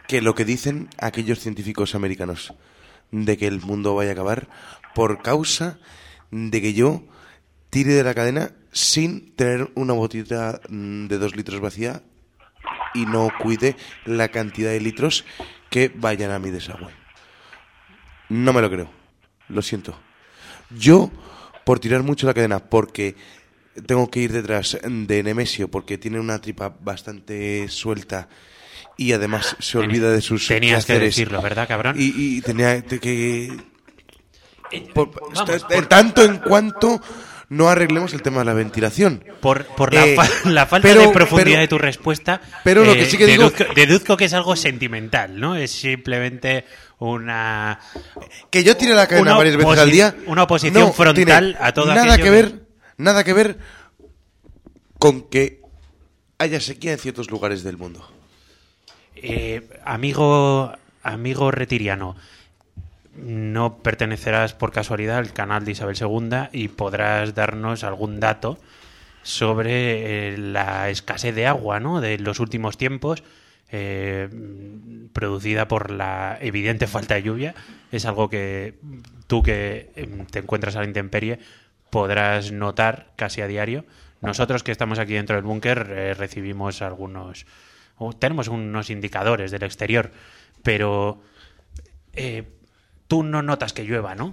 que lo que dicen aquellos científicos americanos de que el mundo vaya a acabar por causa de que yo tire de la cadena sin tener una botella de dos litros vacía y no cuide la cantidad de litros que vayan a mi desagüe. No me lo creo, lo siento. Yo, por tirar mucho la cadena, porque tengo que ir detrás de Nemesio, porque tiene una tripa bastante suelta y además se olvida de sus Tenías que quehaceres. decirlo, ¿verdad, cabrón? Y, y tenía que... Eh, Por, vamos, en por- tanto en cuanto no arreglemos el tema de la ventilación. Por, por la, Eh, fa- la falta pero- de profundidad pero- de tu respuesta, pero lo eh, que sí que digo- deduzco, deduzco que es algo sentimental, ¿no? Es simplemente una... Que yo tire la cadena una varias veces oposi- al día. Una oposición no frontal tiene a todo nada aquello que ver, nada que ver con que haya sequía en ciertos lugares del mundo. Eh, amigo, amigo retiriano, no pertenecerás por casualidad al canal de Isabel segunda y podrás darnos algún dato sobre eh, la escasez de agua, ¿no?, de los últimos tiempos, eh, producida por la evidente falta de lluvia. Es algo que tú, que eh, te encuentras a la intemperie, podrás notar casi a diario. Nosotros, que estamos aquí dentro del búnker, eh, recibimos algunos... o tenemos unos indicadores del exterior, pero eh, tú no notas que llueva, ¿no?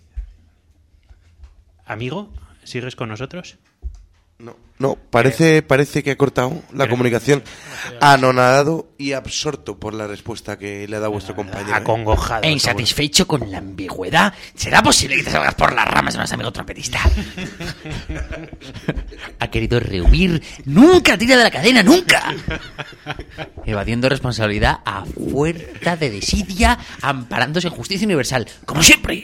Amigo, ¿sigues con nosotros? No, no, parece, parece que ha cortado la comunicación, anonadado y absorto por la respuesta que le ha dado vuestro compañero. Acongojado. E insatisfecho con la ambigüedad. ¿Será posible que te salgas por las ramas de nuestro amigo trompetista? Ha querido rehuir. ¡Nunca tira de la cadena! ¡Nunca! Evadiendo responsabilidad a fuerza de desidia, amparándose en justicia universal. ¡Como siempre!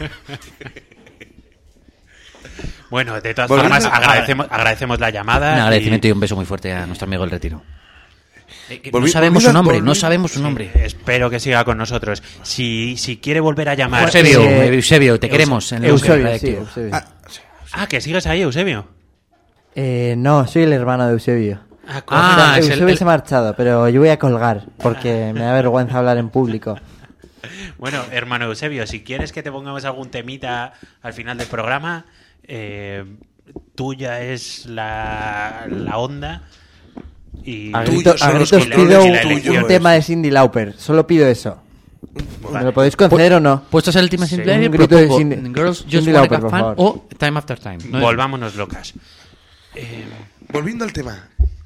Bueno, de todas Volviendo- formas, agradecemos, agradecemos la llamada. Un agradecimiento y- y un beso muy fuerte a nuestro amigo el Retiro. Eh, que Volvi- no sabemos su volviendo- nombre, no volvi- sabemos su Sí, nombre. espero que siga con nosotros. Si, si quiere volver a llamar... Eusebio, Eh, Eusebio, te queremos en el Eusebio, búnker sí, radioactivo. Eusebio. Ah, ah, que sigues ahí, Eusebio. Eh, no, soy el hermano de Eusebio. Ah, Ah, es el- Eusebio el- se ha marchado, pero yo voy a colgar porque me da vergüenza hablar en público. Bueno, hermano Eusebio, si quieres que te pongamos algún temita al final del programa, eh, tuya es la, la onda y A tuyo gritos, son a los gritos colores pido y la un, elección. un tema de Cyndi Lauper. Solo pido eso. ¿Me Vale. lo podéis conceder o no? Puestos en el tema Sí. sin Un grito de Cyndi- Girls Just Cyndi Wanna Lauper, Have por Fun favor. o Time After Time. No es- Volvámonos locas. Eh, Volviendo al tema,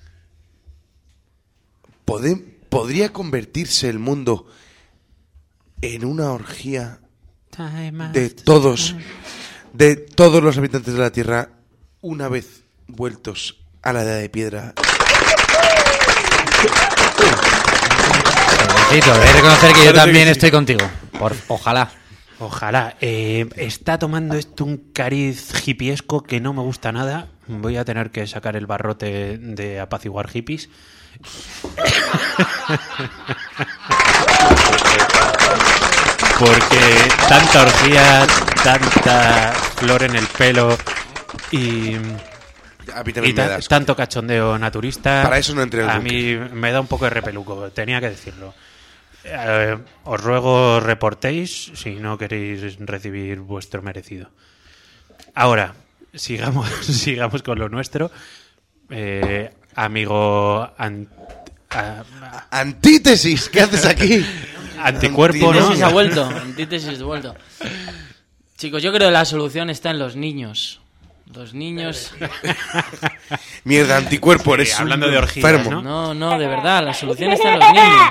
¿pode- ¿podría convertirse el mundo en una orgía time de after todos, time. de todos los habitantes de la Tierra una vez vueltos a la edad de piedra? Jovencito, he de reconocer que yo Parece que también sí. estoy contigo. Por, ojalá. Ojalá. Eh, está tomando esto un cariz hippiesco que no me gusta nada. Voy a tener que sacar el barrote de apaciguar hippies. Porque tanta orgía, tanta flor en el pelo y, A mí y también me ta- da asco. tanto cachondeo naturista. Para eso no entré al A búnker. mí me da un poco de repeluco, tenía que decirlo. Eh, os ruego reportéis si no queréis recibir vuestro merecido. Ahora, sigamos, sigamos con lo nuestro. Eh, amigo an- a- Antítesis, ¿qué haces aquí? anticuerpo, ¿no? Antítesis ha vuelto. Antítesis ha vuelto. Chicos, yo creo que la solución está en los niños. Los niños... Mierda, anticuerpo, eres Sí, un hablando de orgías, enfermo. No, no, de verdad, la solución está en los niños.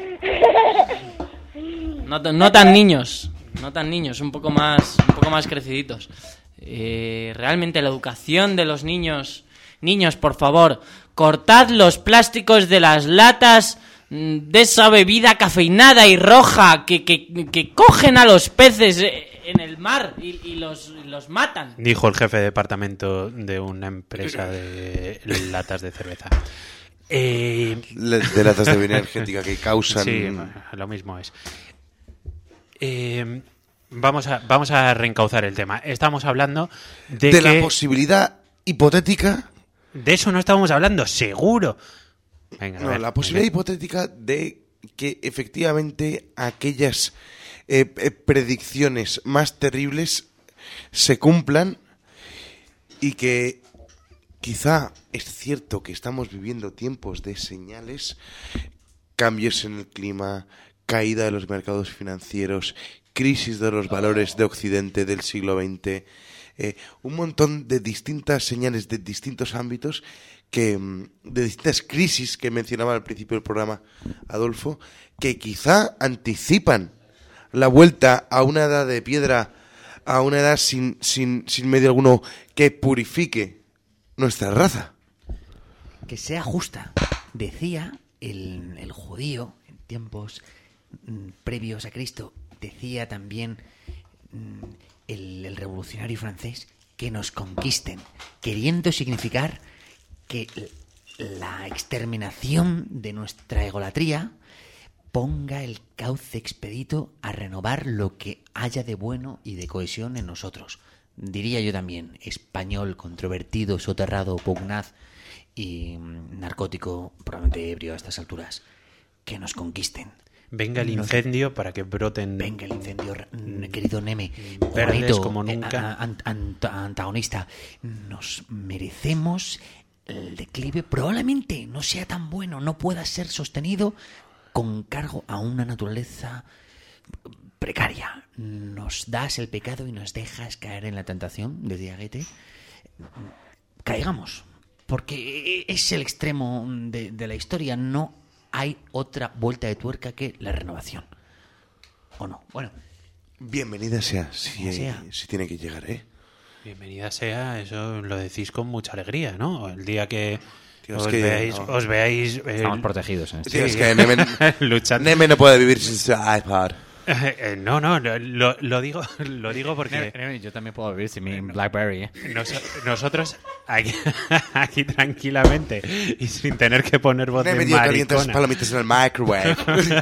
No, t- no tan niños, no tan niños, un poco más, un poco más creciditos. Eh, realmente la educación de los niños, niños, por favor, cortad los plásticos de las latas mm, de esa bebida cafeinada y roja que, que, que cogen a los peces eh, en el mar y, y los, y los matan. Dijo el jefe de departamento de una empresa de latas de cerveza. Eh, Le- De latas de bebida energética que causan... Sí, lo mismo es. Eh, vamos, a, vamos a reencauzar el tema. Estamos hablando de, de que... la posibilidad hipotética... De eso no estábamos hablando, seguro. Venga, a No, ver, la posibilidad venga. hipotética de que efectivamente aquellas eh, eh, predicciones más terribles se cumplan y que quizá es cierto que estamos viviendo tiempos de señales, cambios en el clima, caída de los mercados financieros, crisis de los valores de Occidente del siglo veinte, eh, un montón de distintas señales de distintos ámbitos, que de distintas crisis que mencionaba al principio del programa Adolfo, que quizá anticipan la vuelta a una edad de piedra, a una edad sin, sin, sin medio alguno que purifique nuestra raza. Que sea justa. Decía el, el judío en tiempos mm, previos a Cristo, decía también mm, el, el revolucionario francés, que nos conquisten, queriendo significar que la exterminación de nuestra egolatría ponga el cauce expedito a renovar lo que haya de bueno y de cohesión en nosotros. Diría yo también, español, controvertido, soterrado, pugnaz y narcótico, probablemente ebrio a estas alturas, que nos conquisten. Venga el incendio para que broten. Venga el incendio, querido Neme. Verdes Juanito, como nunca. eh, an- an- antagonista. Nos merecemos el declive. Probablemente no sea tan bueno, no pueda ser sostenido con cargo a una naturaleza precaria. Nos das el pecado y nos dejas caer en la tentación, decía Goethe. Caigamos, porque es el extremo de, de la historia. No hay otra vuelta de tuerca que la renovación. ¿O no? Bueno. Bienvenida sea, si, Bienvenida sea. si tiene que llegar, ¿eh? Bienvenida sea, eso lo decís con mucha alegría, ¿no? El día que Tío, os, es que, veáis, no. os veáis... eh, Estamos protegidos en este. Tío, es que Neme, luchando. Neme no puede vivir sin su iPad. Eh, eh, no, no, lo, lo digo lo digo porque... Yo también puedo vivir sin mi BlackBerry, ¿eh? Nos, nosotros aquí, aquí tranquilamente y sin tener que poner voz Neme de dio calientes maricona. palomitas en el microwave.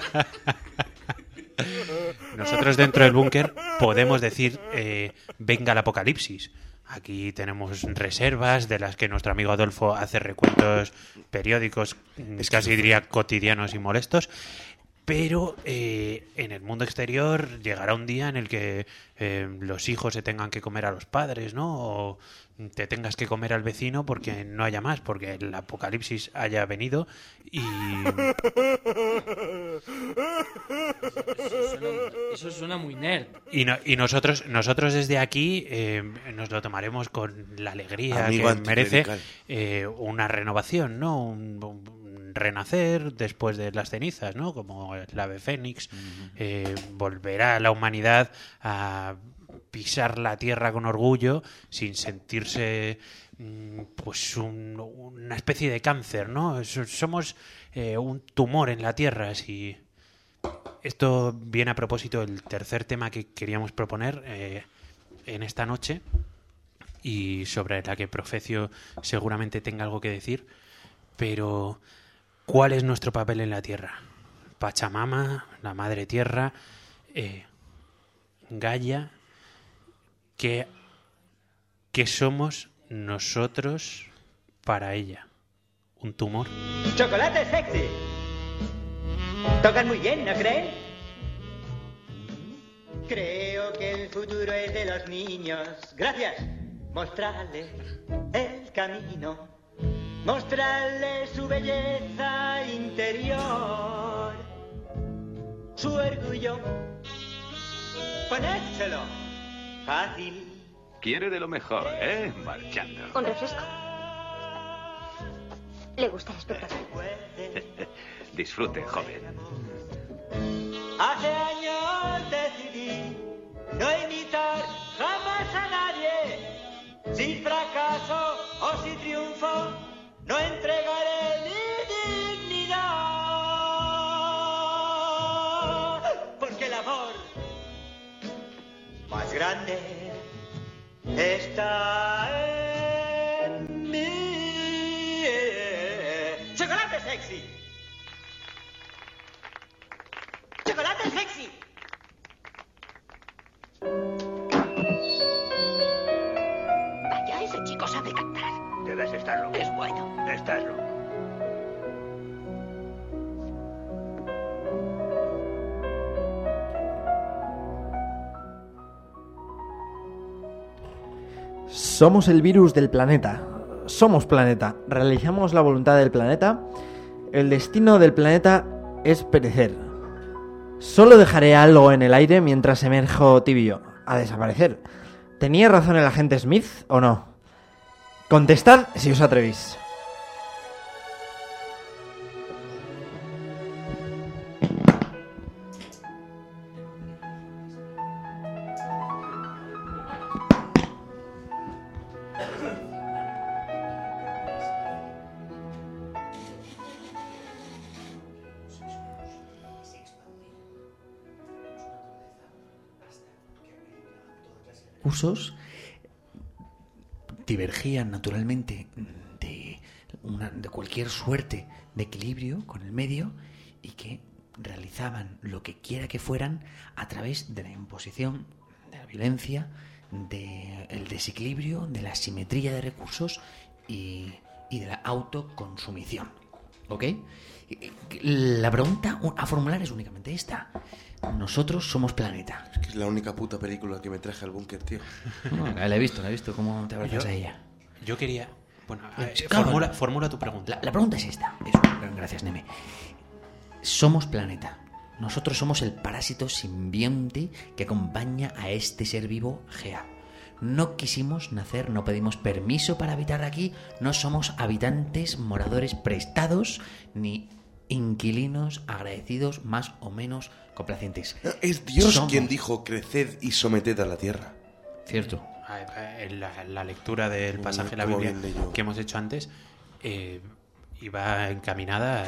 Nosotros dentro del búnker podemos decir eh, venga el apocalipsis. Aquí tenemos reservas de las que nuestro amigo Adolfo hace recuentos periódicos, Es casi que- diría cotidianos y molestos. Pero eh, en el mundo exterior llegará un día en el que eh, los hijos se tengan que comer a los padres, ¿no? O te tengas que comer al vecino porque no haya más, porque el apocalipsis haya venido y... Eso suena, eso suena muy nerd. Y, no- y nosotros nosotros desde aquí eh, nos lo tomaremos con la alegría Amigo que merece anticlerical. eh, una renovación, ¿no? Un, un renacer después de las cenizas, ¿no? Como el ave fénix. Eh, volverá la humanidad a pisar la tierra con orgullo sin sentirse mm, pues un- una especie de cáncer, ¿no? So- Somos eh, un tumor en la tierra, si... Esto viene a propósito del tercer tema que queríamos proponer eh, en esta noche y sobre la que Profecio seguramente tenga algo que decir, pero ¿cuál es nuestro papel en la Tierra? Pachamama, la Madre Tierra, eh, Gaia, ¿qué, qué somos nosotros para ella? ¿Un tumor? Chocolate sexy. Tocan muy bien, ¿no creen? Creo que el futuro es de los niños. Gracias. Mostrarles el camino. Mostrarles su belleza interior. Su orgullo. Ponérselo. Fácil. Quiere de lo mejor, ¿eh? Marchando. ¿Un refresco? ¿Le gusta el espectáculo? Disfrute, joven. Hace años decidí no imitar jamás a nadie. Si fracaso o si triunfo, no entregaré mi dignidad. Porque el amor más grande está en mí. ¡Chocolate sexy! ¡Chocolate sexy! Vaya, ese chico sabe cantar. Debes estarlo. Es bueno. Estarlo. Somos el virus del planeta. Somos planeta. Realizamos la voluntad del planeta. El destino del planeta es perecer. Solo dejaré algo en el aire mientras emerjo tibio. A desaparecer. ¿Tenía razón el agente Smith o no? Contestad si os atrevís. Usos divergían naturalmente de, una, de cualquier suerte de equilibrio con el medio y que realizaban lo que quiera que fueran a través de la imposición, de la violencia, del desequilibrio, de la asimetría de recursos y, y de la autoconsumición. ¿Ok? La pregunta a formular es únicamente esta. Nosotros somos planeta. Es que es la única puta película que me traje al búnker, tío. No, la he visto, la he visto. ¿Cómo te abrazas yo, a ella? Yo quería... Bueno, eh, claro, formula, formula tu pregunta. La, la pregunta es esta. Eso, gracias, Neme. Somos planeta. Nosotros somos el parásito simbionte que acompaña a este ser vivo Gea. No quisimos nacer, no pedimos permiso para habitar aquí. No somos habitantes, moradores prestados, ni inquilinos agradecidos más o menos complacientes. Es Dios Somos... quien dijo creced y someted a la tierra. Cierto. En la, la lectura del pasaje de la Biblia que hemos hecho antes eh, iba encaminada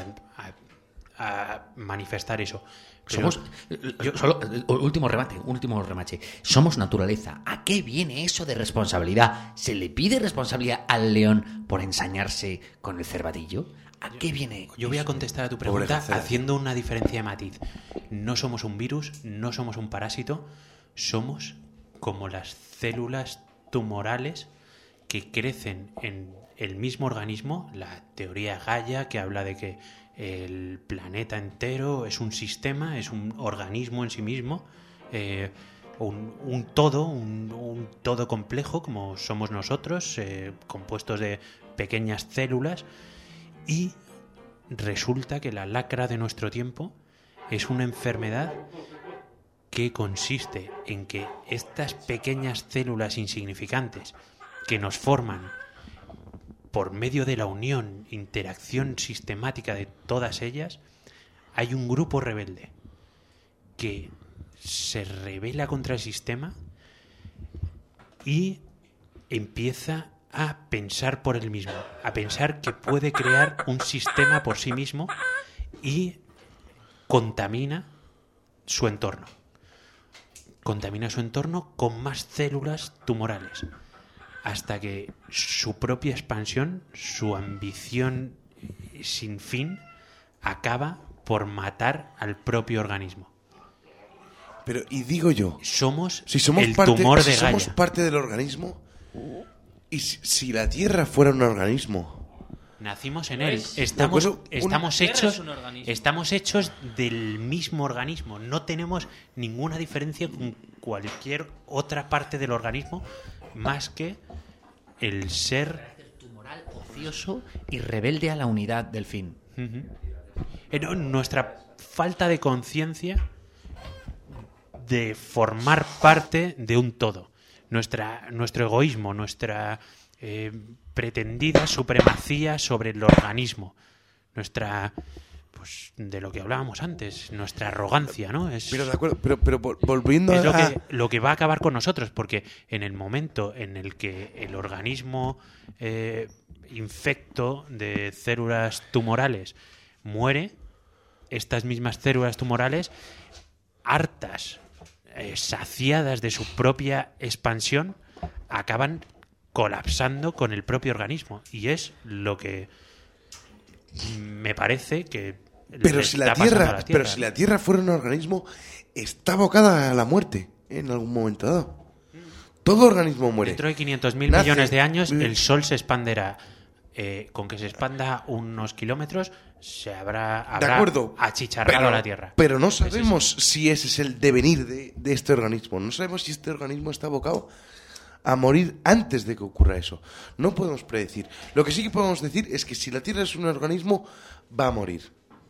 a, a manifestar eso. Pero Somos, yo, solo, último remate, último remache. Somos naturaleza. ¿A qué viene eso de responsabilidad? ¿Se le pide responsabilidad al león por ensañarse con el cervatillo? ¿A qué viene? Yo voy a contestar a tu pregunta haciendo una diferencia de matiz. No somos un virus, no somos un parásito, somos como las células tumorales que crecen en el mismo organismo. La teoría Gaia, que habla de que el planeta entero es un sistema, es un organismo en sí mismo, eh, un, un todo, un, un todo complejo como somos nosotros, eh, compuestos de pequeñas células. Y resulta que la lacra de nuestro tiempo es una enfermedad que consiste en que estas pequeñas células insignificantes que nos forman por medio de la unión, interacción sistemática de todas ellas, hay un grupo rebelde que se rebela contra el sistema y empieza a pensar por él mismo, a pensar que puede crear un sistema por sí mismo y contamina su entorno. Contamina su entorno con más células tumorales, hasta que su propia expansión, su ambición sin fin, acaba por matar al propio organismo. Pero, y digo yo, somos, si somos el parte, tumor si de Gaia. somos parte del organismo, y si, si la Tierra fuera un organismo, nacimos en él, estamos, un, estamos Tierra hechos, es un organismo. estamos hechos del mismo organismo. No tenemos ninguna diferencia con cualquier otra parte del organismo más que el ser tumoral, ocioso y rebelde a la unidad del fin. Uh-huh. Eh, no, nuestra falta de conciencia de formar parte de un todo. Nuestra, nuestro egoísmo, nuestra eh, pretendida supremacía sobre el organismo, nuestra, pues de lo que hablábamos antes, nuestra arrogancia, ¿no? Es, pero de acuerdo, pero, pero volviendo es a... lo que, lo que va a acabar con nosotros, porque en el momento en el que el organismo eh, infecto de células tumorales muere, estas mismas células tumorales, hartas, Eh, saciadas de su propia expansión, acaban colapsando con el propio organismo. Y es lo que me parece que pero si la tierra, la tierra pero si la Tierra fuera un organismo, está abocada a la muerte, ¿eh? En algún momento dado. Todo organismo muere. Dentro de quinientos mil millones de años el Sol se expanderá. Eh, con que se expanda unos kilómetros se habrá, habrá de acuerdo, achicharrado pero, la Tierra. Pero no sabemos si ese es el devenir de, de este organismo. No sabemos si este organismo está abocado a morir antes de que ocurra eso. No podemos predecir. Lo que sí que podemos decir es que si la Tierra es un organismo, va a morir.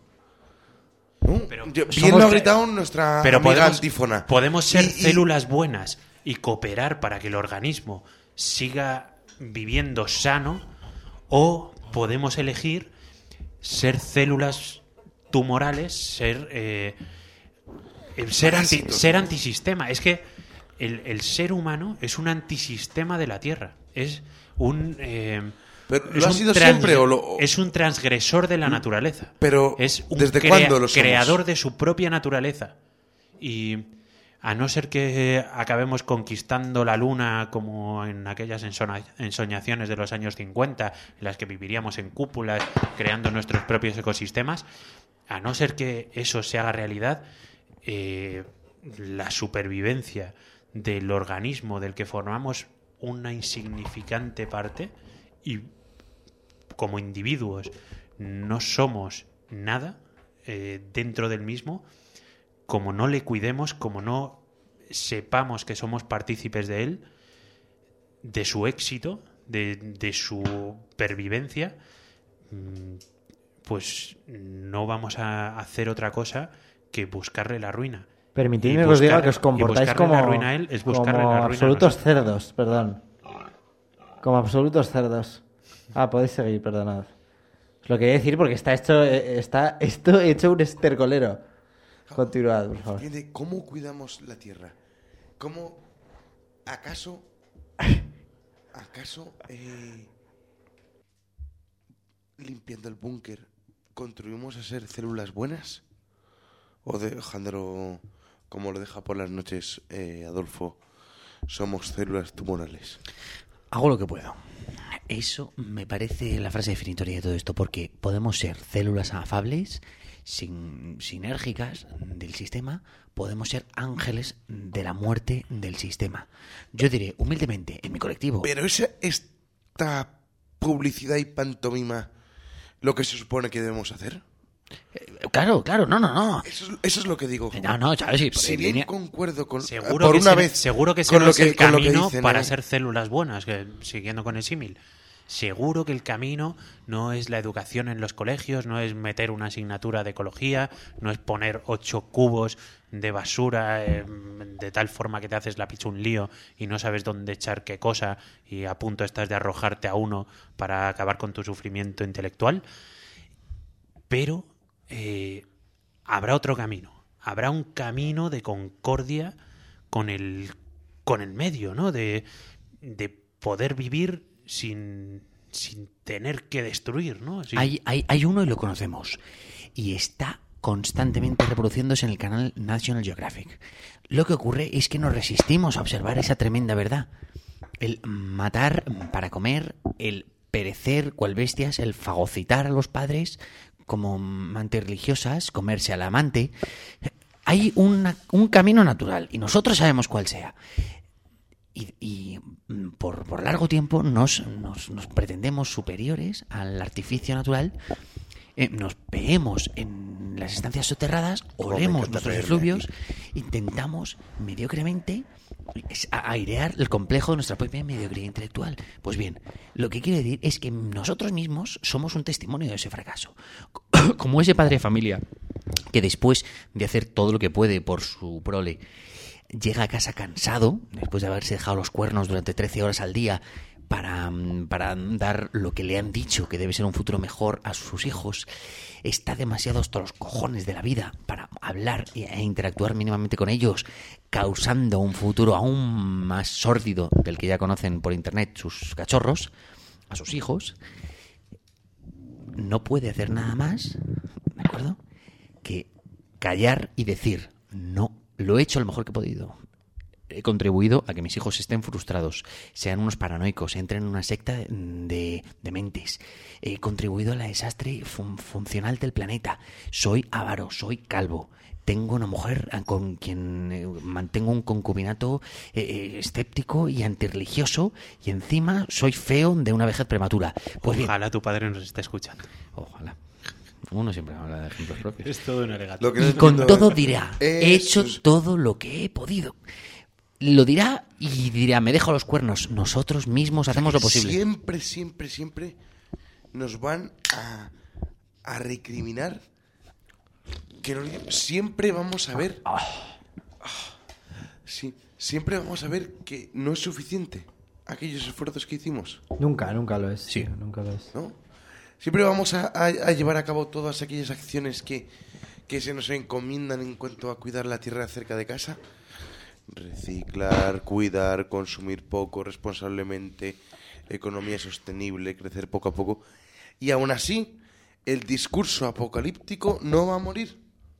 ¿No? Pero Yo, bien lo ha gritado nuestra pero amiga podemos, Antífona. Podemos ser Y- y- células buenas y cooperar para que el organismo siga viviendo sano, o podemos elegir ser células tumorales, ser eh, eh, ser, anti, Parásitos, ser ¿no? antisistema. Es que el, el ser humano es un antisistema de la Tierra. Es un eh, Pero, ¿lo es ha un sido trans- siempre o lo- es un transgresor de la naturaleza. Pero, es un ¿desde crea- cuándo lo somos? creador de su propia naturaleza. Y a no ser que acabemos conquistando la luna como en aquellas ensona- ensoñaciones de los años cincuenta, en las que viviríamos en cúpulas, creando nuestros propios ecosistemas, a no ser que eso se haga realidad, eh, la supervivencia del organismo del que formamos una insignificante parte, y como individuos no somos nada eh, dentro del mismo, como no le cuidemos, como no sepamos que somos partícipes de él, de su éxito, de, de su pervivencia, mm, pues no vamos a hacer otra cosa que buscarle la ruina. Permitidme Y que os diga buscar- que os y comportáis buscarle como, la ruina a él es buscarle como la ruina a absolutos nosotros. cerdos, perdón. Como absolutos cerdos. Ah, podéis seguir, perdonad. Os lo quería decir porque está hecho, eh, está esto hecho un estercolero. Continuad, por favor. Entiende, ¿cómo cuidamos la Tierra? ¿Cómo, acaso, acaso, eh, limpiando el búnker, construimos a ser células buenas? ¿O dejándolo, como lo deja por las noches eh, Adolfo, somos células tumorales? Hago lo que puedo. Eso me parece la frase definitoria de todo esto, porque podemos ser células afables, sin, sinérgicas del sistema, podemos ser ángeles de la muerte del sistema. Yo diré humildemente, en mi colectivo... Pero esa, esta publicidad y pantomima, ¿lo que se supone que debemos hacer? Claro, claro, no, no, no. Eso es, eso es lo que digo. No, no, ¿sabes? Sí, si en bien línea- concuerdo con... Seguro por que una ese- vez seguro que ese con no lo es que, el con lo que camino dicen, para ¿eh? ser células buenas, que, siguiendo con el símil. Seguro que el camino no es la educación en los colegios, no es meter una asignatura de ecología, no es poner ocho cubos de basura eh, de tal forma que te haces la picha un lío y no sabes dónde echar qué cosa y a punto estás de arrojarte a uno para acabar con tu sufrimiento intelectual. Pero eh, habrá otro camino. Habrá un camino de concordia con el, con el medio, ¿no? De, de poder vivir sin, sin tener que destruir, ¿no? Sin- Hay, hay, hay uno y lo conocemos. Y está constantemente reproduciéndose en el canal National Geographic. Lo que ocurre es que nos resistimos a observar esa tremenda verdad. El matar para comer, el perecer cual bestias, el fagocitar a los padres como amantes religiosas, comerse al amante. Hay una- un camino natural y nosotros sabemos cuál sea. Y, y, mm, por, por largo tiempo nos, nos, nos pretendemos superiores al artificio natural, eh, nos peemos en las estancias soterradas, Como me olemos encanta nuestros pegarme efluvios, intentamos mediocremente es a- airear el complejo de nuestra propia mediocridad intelectual. Pues bien, lo que quiero decir es que nosotros mismos somos un testimonio de ese fracaso. Como ese padre de familia que después de hacer todo lo que puede por su prole, llega a casa cansado, después de haberse dejado los cuernos durante trece horas al día para, para dar lo que le han dicho que debe ser un futuro mejor a sus hijos, está demasiado hasta los cojones de la vida para hablar e interactuar mínimamente con ellos, causando un futuro aún más sórdido del que ya conocen por internet sus cachorros, a sus hijos. No puede hacer nada más, ¿de acuerdo?, que callar y decir: no, lo he hecho lo mejor que he podido. He contribuido a que mis hijos estén frustrados, sean unos paranoicos, entren en una secta de, de mentes. He contribuido a la desastre fun- funcional del planeta. Soy avaro, soy calvo. Tengo una mujer con quien eh, mantengo un concubinato eh, eh, escéptico y antirreligioso, y encima soy feo de una vejez prematura. Pues bien, Ojalá tu padre nos esté escuchando. ojalá. Uno siempre habla de ejemplos propios. Es todo un alegato. Lo que no Y con entiendo todo es- dirá: he Eso hecho es- todo lo que he podido. lo dirá y dirá, me dejo los cuernos. Nosotros mismos hacemos lo posible. Siempre, siempre, siempre nos van a, a recriminar que no, siempre vamos a ver... Oh, sí, siempre vamos a ver que no es suficiente aquellos esfuerzos que hicimos. Nunca, nunca lo es. Sí. Tío, nunca lo es. ¿No? Siempre vamos a, a, a llevar a cabo todas aquellas acciones que, que se nos encomiendan en cuanto a cuidar la tierra cerca de casa. Reciclar, cuidar, consumir poco, responsablemente, economía sostenible, crecer poco a poco. Y aún así, el discurso apocalíptico no va a morir.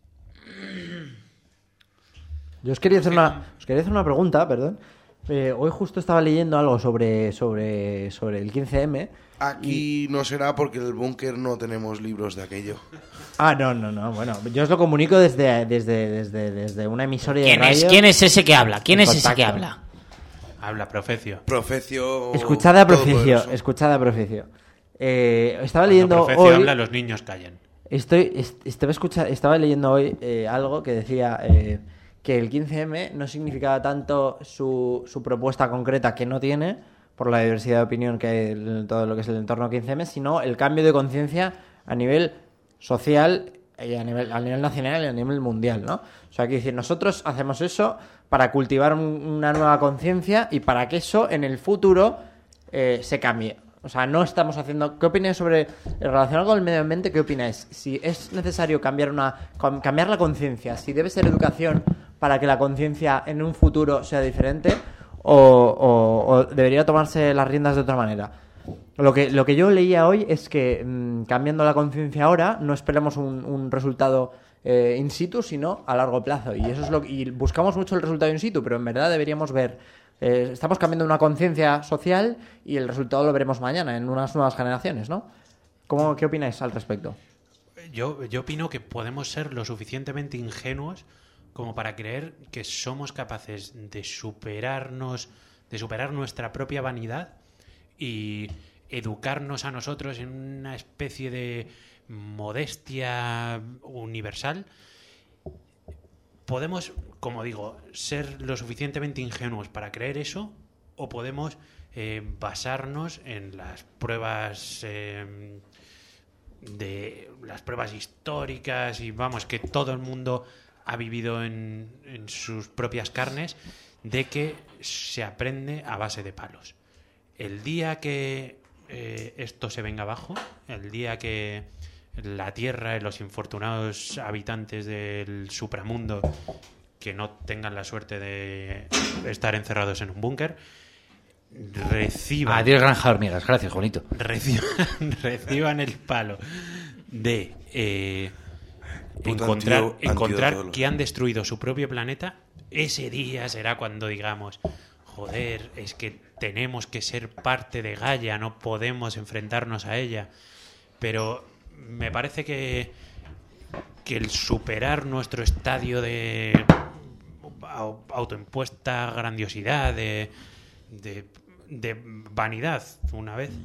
Yo os quería hacer una, os quería hacer una pregunta, perdón. Eh, hoy justo estaba leyendo algo sobre, sobre, sobre el quince eme. Aquí y... no será porque en el búnker no tenemos libros de aquello. Ah, no, no, no. Bueno, yo os lo comunico desde, desde, desde, desde una emisora de ¿Quién radio. Es, ¿Quién es ese que habla? ¿Quién es ese que habla? Habla Profecio. Profecio. Escuchad a Profecio, escuchad a Profecio. Eh, estaba Cuando leyendo Profecio hoy... habla, los niños callan. Estoy, est- estaba, escucha- estaba leyendo hoy eh, algo que decía eh, que el quince eme no significaba tanto su, su propuesta concreta, que no tiene, por la diversidad de opinión que hay en todo lo que es el entorno quince eme, sino el cambio de conciencia a nivel social y a nivel, a nivel nacional y a nivel mundial, ¿no? O sea, que decir, nosotros hacemos eso para cultivar un- una nueva conciencia y para que eso en el futuro eh, se cambie. O sea, no estamos haciendo... ¿Qué opináis sobre... Relacionado con el medio ambiente, qué opináis? Si es necesario cambiar una cambiar la conciencia, si debe ser educación para que la conciencia en un futuro sea diferente o, o, o debería tomarse las riendas de otra manera. Lo que, lo que yo leía hoy es que mmm, cambiando la conciencia ahora no esperemos un, un resultado eh, in situ, sino a largo plazo. Y eso es lo que, y buscamos mucho el resultado in situ, pero en verdad deberíamos ver... Eh, estamos cambiando una conciencia social y el resultado lo veremos mañana en unas nuevas generaciones, ¿no? ¿Cómo, ¿Qué opináis al respecto? Yo, yo opino que podemos ser lo suficientemente ingenuos como para creer que somos capaces de superarnos, de superar nuestra propia vanidad y educarnos a nosotros en una especie de modestia universal. Podemos, como digo, ser lo suficientemente ingenuos para creer eso, o podemos eh, basarnos en las pruebas eh, de las pruebas históricas y vamos, que todo el mundo ha vivido en, en sus propias carnes, de que se aprende a base de palos. El día que eh, esto se venga abajo, el día que la Tierra y los infortunados habitantes del supramundo que no tengan la suerte de estar encerrados en un búnker reciban... Adiós, granja de hormigas. Gracias, Juanito. Reciban, reciban el palo de eh, encontrar, antio- encontrar antídoto. que han destruido su propio planeta. Ese día será cuando digamos, joder, es que tenemos que ser parte de Gaia, no podemos enfrentarnos a ella. Pero me parece que, que el superar nuestro estadio de au- autoimpuesta grandiosidad, de, de, de vanidad, una vez,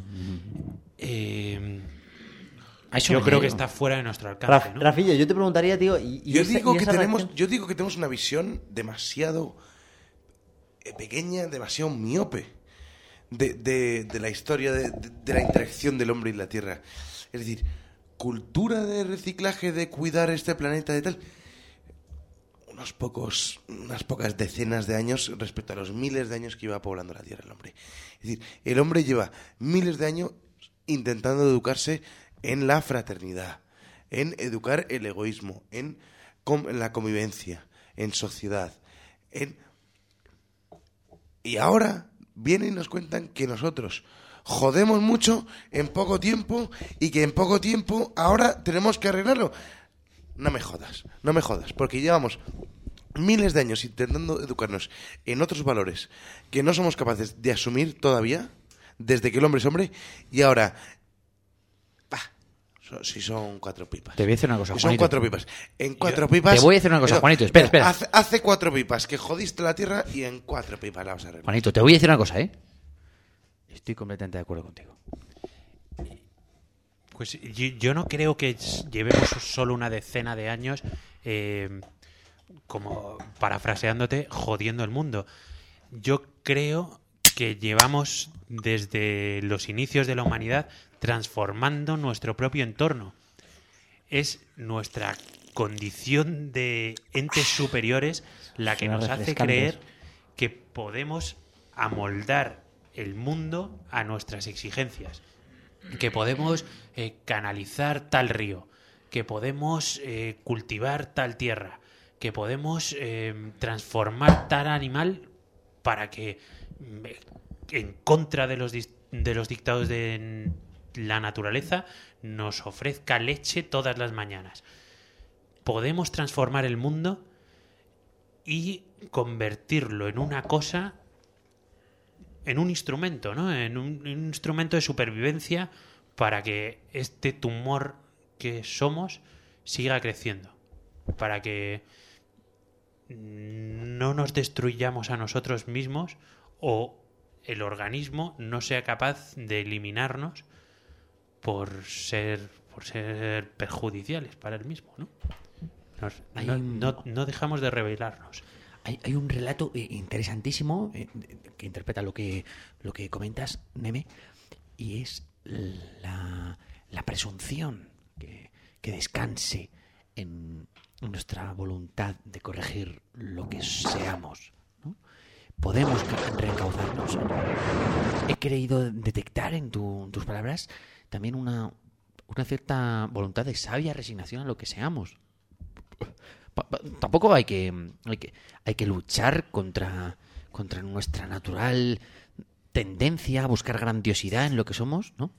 eh, eso yo me creo niego. que está fuera de nuestro alcance, Raf- ¿no? Rafillo, yo te preguntaría, tío... Y, y Yo esa- digo y que esa tenemos, reacción- yo digo que tenemos una visión demasiado eh, pequeña, demasiado miope de, de, de la historia de, de- de la interacción del hombre y la tierra. Es decir, cultura de reciclaje, de cuidar este planeta, de tal, unos pocos, unas pocas decenas de años respecto a los miles de años que lleva poblando la tierra el hombre. Es decir, el hombre lleva miles de años intentando educarse en la fraternidad, en educar el egoísmo, en, com- en la convivencia, en sociedad, en... Y ahora vienen y nos cuentan que nosotros jodemos mucho en poco tiempo y que en poco tiempo ahora tenemos que arreglarlo. No me jodas, no me jodas, porque llevamos miles de años intentando educarnos en otros valores que no somos capaces de asumir todavía, desde que el hombre es hombre, y ahora... Si son cuatro pipas. Te voy a decir una cosa, Si son Juanito. cuatro pipas. En cuatro Yo- pipas... te voy a decir una cosa, Pero, Juanito, espera, espera. Hace, hace cuatro pipas que jodiste la tierra y en cuatro pipas la vas a arreglar. Juanito, te voy a decir una cosa, ¿eh? Estoy completamente de acuerdo contigo. Pues yo, yo no creo que llevemos solo una decena de años, eh, como parafraseándote, jodiendo el mundo. yo creo que llevamos desde los inicios de la humanidad transformando nuestro propio entorno. Es nuestra condición de entes superiores la que nos hace creer que podemos amoldar el mundo a nuestras exigencias, que podemos eh, canalizar tal río, que podemos eh, cultivar tal tierra, que podemos eh, transformar tal animal para que, en contra de los, de los dictados de la naturaleza, nos ofrezca leche todas las mañanas. Podemos transformar el mundo y convertirlo en una cosa, en un instrumento, ¿no? En un, en un instrumento de supervivencia para que este tumor que somos siga creciendo, para que no nos destruyamos a nosotros mismos o el organismo no sea capaz de eliminarnos por ser por ser perjudiciales para él mismo, ¿no? Nos, no, no, no dejamos de rebelarnos. Hay, hay un relato eh, interesantísimo eh, que interpreta lo que lo que comentas, Neme, y es la, la presunción que, que descanse en nuestra voluntad de corregir lo que seamos, ¿no? Podemos reencauzarnos. He creído detectar en tu, tus palabras también una, una cierta voluntad de sabia resignación a lo que seamos. Tampoco hay que, hay que, hay que luchar contra, contra nuestra natural tendencia a buscar grandiosidad en lo que somos, ¿no?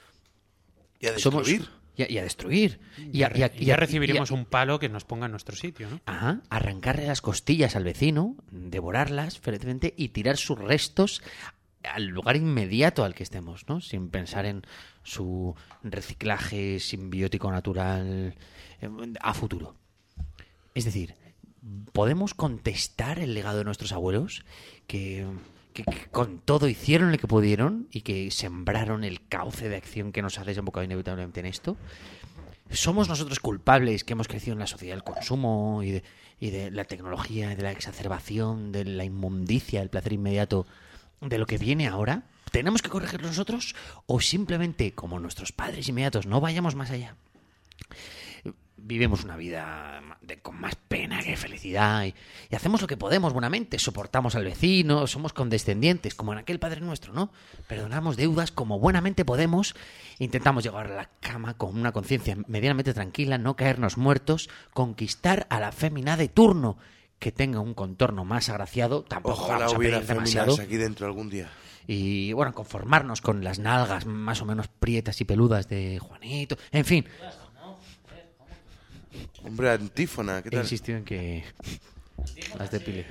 Y a destruir. Somos, y, a, y a destruir. Y, a, y, a, y, a, y ya recibiremos y a, un palo que nos ponga en nuestro sitio, ¿no? Ajá, arrancarle las costillas al vecino, devorarlas ferozmente y tirar sus restos al lugar inmediato al que estemos, ¿no? Sin pensar en su reciclaje simbiótico natural a futuro. Es decir, podemos contestar el legado de nuestros abuelos que, que, que con todo hicieron lo que pudieron y que sembraron el cauce de acción que nos ha desembocado inevitablemente en esto. ¿Somos nosotros culpables que hemos crecido en la sociedad del consumo y de, y de la tecnología, de la exacerbación, de la inmundicia, del placer inmediato, de lo que viene ahora? ¿Tenemos que corregirlo nosotros o simplemente, como nuestros padres inmediatos, no vayamos más allá? Vivimos una vida de, con más pena que felicidad y, y hacemos lo que podemos buenamente, soportamos al vecino, somos condescendientes, como en aquel Padre Nuestro, ¿no? Perdonamos deudas como buenamente podemos, intentamos llegar a la cama con una conciencia medianamente tranquila, no caernos muertos, conquistar a la fémina de turno, que tenga un contorno más agraciado, tampoco Ojalá vamos a hubiera pedir demasiado. aquí dentro algún día. Y bueno, conformarnos con las nalgas más o menos prietas y peludas de Juanito, en fin. Hombre, Antífona, ¿qué tal? He insistido en que las depile.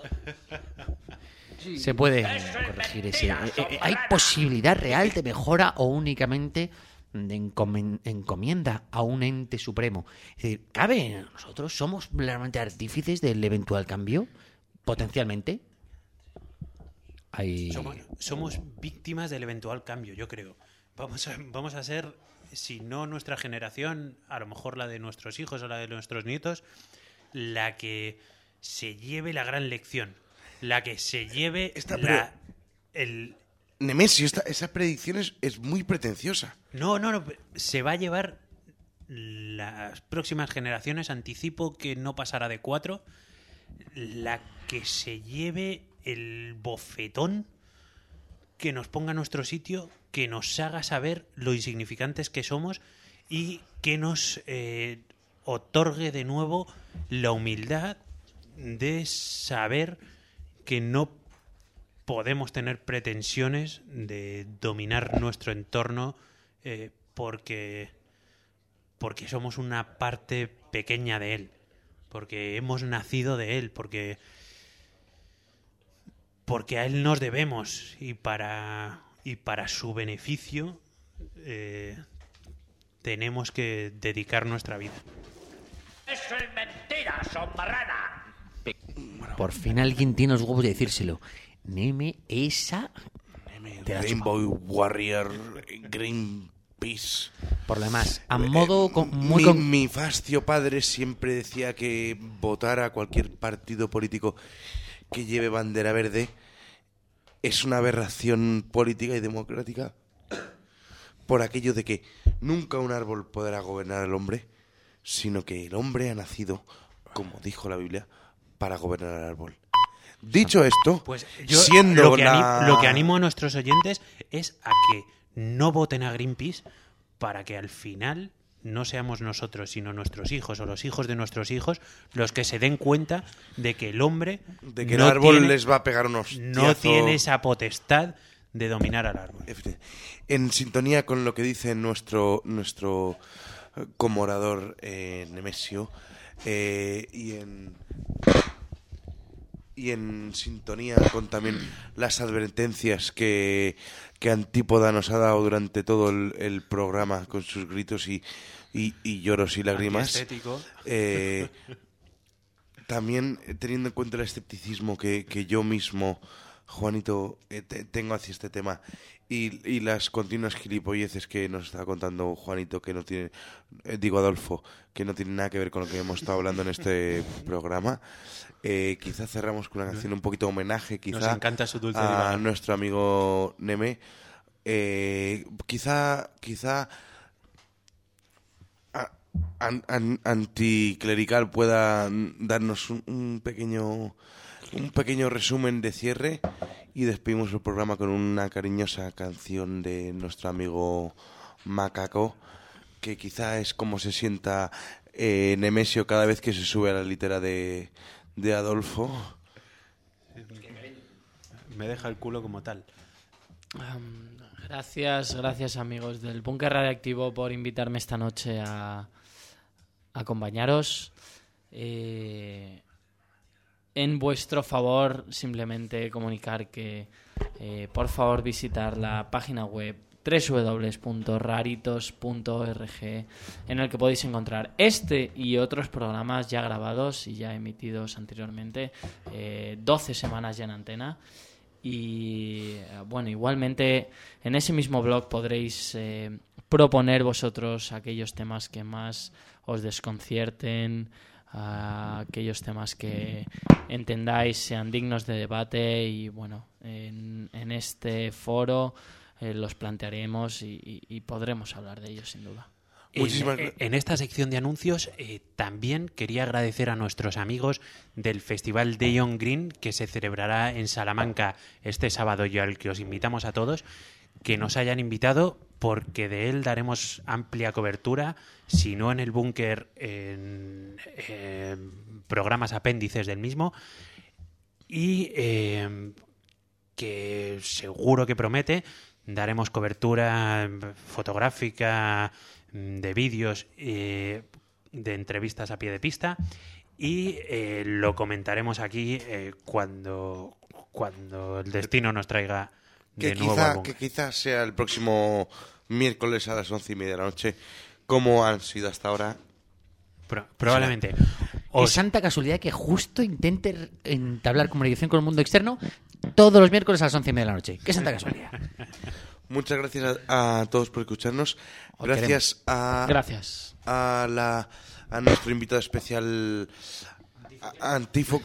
Se puede corregir ese. ¿Hay posibilidad real de mejora o únicamente de encomienda a un ente supremo? Es decir, ¿cabe? ¿Nosotros somos realmente artífices del eventual cambio? Potencialmente. Hay... Somos, somos víctimas del eventual cambio, yo creo. Vamos a, vamos a ser, si no nuestra generación, a lo mejor la de nuestros hijos o la de nuestros nietos, la que se lleve la gran lección. La que se lleve Esta, la... El... Nemesio, esta, esa predicción es, es muy pretenciosa. No, no, no. Se va a llevar las próximas generaciones, anticipo que no pasará de cuatro, la que se lleve el bofetón que nos ponga a nuestro sitio, que nos haga saber lo insignificantes que somos y que nos eh, otorgue de nuevo la humildad de saber que no podemos tener pretensiones de dominar nuestro entorno eh, porque, porque somos una parte pequeña de él, porque hemos nacido de él, porque, porque a él nos debemos y para, y para su beneficio eh, tenemos que dedicar nuestra vida. ¡Eso es mentira, sombrana! Por fin alguien tiene los huevos de decírselo. Neme, esa... Neme, Rainbow Warrior, Greenpeace. Por lo demás, a modo con, muy mi, con... mi fascio padre siempre decía que votar a cualquier partido político que lleve bandera verde es una aberración política y democrática por aquello de que nunca un árbol podrá gobernar al hombre, sino que el hombre ha nacido, como dijo la Biblia, para gobernar al árbol. Dicho esto, pues yo siendo lo que, la... animo, lo que animo a nuestros oyentes es a que no voten a Greenpeace para que al final no seamos nosotros, sino nuestros hijos o los hijos de nuestros hijos los que se den cuenta de que el hombre de que no el árbol tiene, les va a pegar unos no tiene esa potestad de dominar al árbol. En sintonía con lo que dice nuestro nuestro comorador eh, Nemesio eh, y en y en sintonía con también las advertencias que, que Antípoda nos ha dado durante todo el, el programa con sus gritos y, y, y lloros y lágrimas. Eh, también teniendo en cuenta el escepticismo que, que yo mismo, Juanito, eh, te, tengo hacia este tema y, y las continuas gilipolleces que nos está contando Juanito, que no tiene, eh, digo Adolfo, que no tiene nada que ver con lo que hemos estado hablando en este programa. Eh, quizá cerramos con una canción un poquito homenaje, quizá Nos encanta su dulce a divagar. nuestro amigo Neme. Eh, quizá, quizá a, an, an, anticlerical pueda darnos un, un pequeño, un pequeño resumen de cierre y despedimos el programa con una cariñosa canción de nuestro amigo Macaco, que quizá es como se sienta eh, Nemesio cada vez que se sube a la litera de de Adolfo. Me deja el culo como tal. Um, gracias, gracias amigos del Búnker Radiactivo por invitarme esta noche a, a acompañaros. Eh, en vuestro favor, simplemente comunicar que eh, por favor visitar la página web doble u doble u doble u punto raritos punto org, en el que podéis encontrar este y otros programas ya grabados y ya emitidos anteriormente, eh, doce semanas ya en antena. Y bueno, igualmente en ese mismo blog podréis eh, proponer vosotros aquellos temas que más os desconcierten, uh, aquellos temas que entendáis sean dignos de debate, y bueno, en, en este foro Eh, los plantearemos y, y, y podremos hablar de ellos sin duda. En, en esta sección de anuncios eh, también quería agradecer a nuestros amigos del Festival de Young Green, que se celebrará en Salamanca este sábado y al que os invitamos a todos, que nos hayan invitado, porque de él daremos amplia cobertura, si no en el búnker, en, en programas apéndices del mismo, y eh, que seguro que promete. Daremos cobertura fotográfica, de vídeos, eh, de entrevistas a pie de pista, y eh, lo comentaremos aquí eh, cuando, cuando el destino nos traiga de que nuevo quizá, al búnker. Que quizás sea el próximo miércoles a las once y media de la noche, como han sido hasta ahora. Pro- probablemente. Es santa casualidad que justo intente entablar comunicación con el mundo externo todos los miércoles a las once y media de la noche. ¡Qué santa casualidad! Muchas gracias a, a todos por escucharnos. Gracias a, gracias a, la, a nuestro invitado especial, a, a Antifo.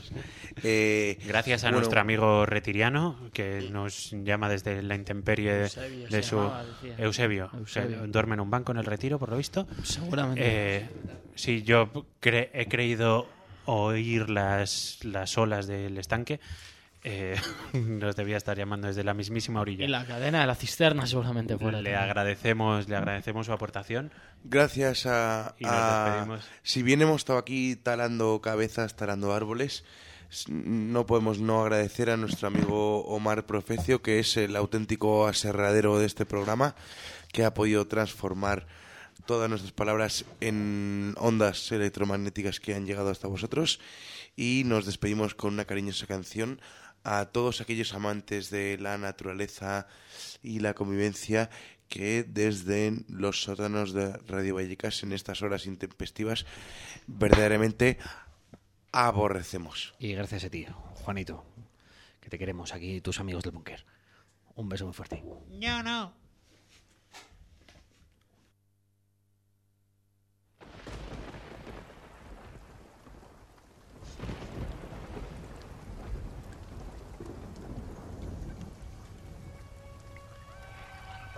eh, Gracias a bueno, nuestro amigo retiriano, que nos llama desde la intemperie Eusebio, de se su... llamaba, decía. Eusebio. Eusebio. que duerme en un banco en el Retiro, por lo visto. Seguramente. Eh, sí, yo cre- he creído oír las, las olas del estanque. Eh, nos debía estar llamando desde la mismísima orilla. Y la cadena de la cisterna seguramente fuera. Le agradecemos, le agradecemos su aportación. Gracias a, Y nos a- despedimos. si bien hemos estado aquí talando cabezas, talando árboles, s- no podemos no agradecer a nuestro amigo Omar Profecio, que es el auténtico aserradero de este programa, que ha podido transformar todas nuestras palabras en ondas electromagnéticas que han llegado hasta vosotros. Y nos despedimos con una cariñosa canción a todos aquellos amantes de la naturaleza y la convivencia que desde los sótanos de Radio Vallecas en estas horas intempestivas verdaderamente aborrecemos. Y gracias a ti, Juanito, que te queremos aquí, tus amigos del búnker. Un beso muy fuerte. Yo no.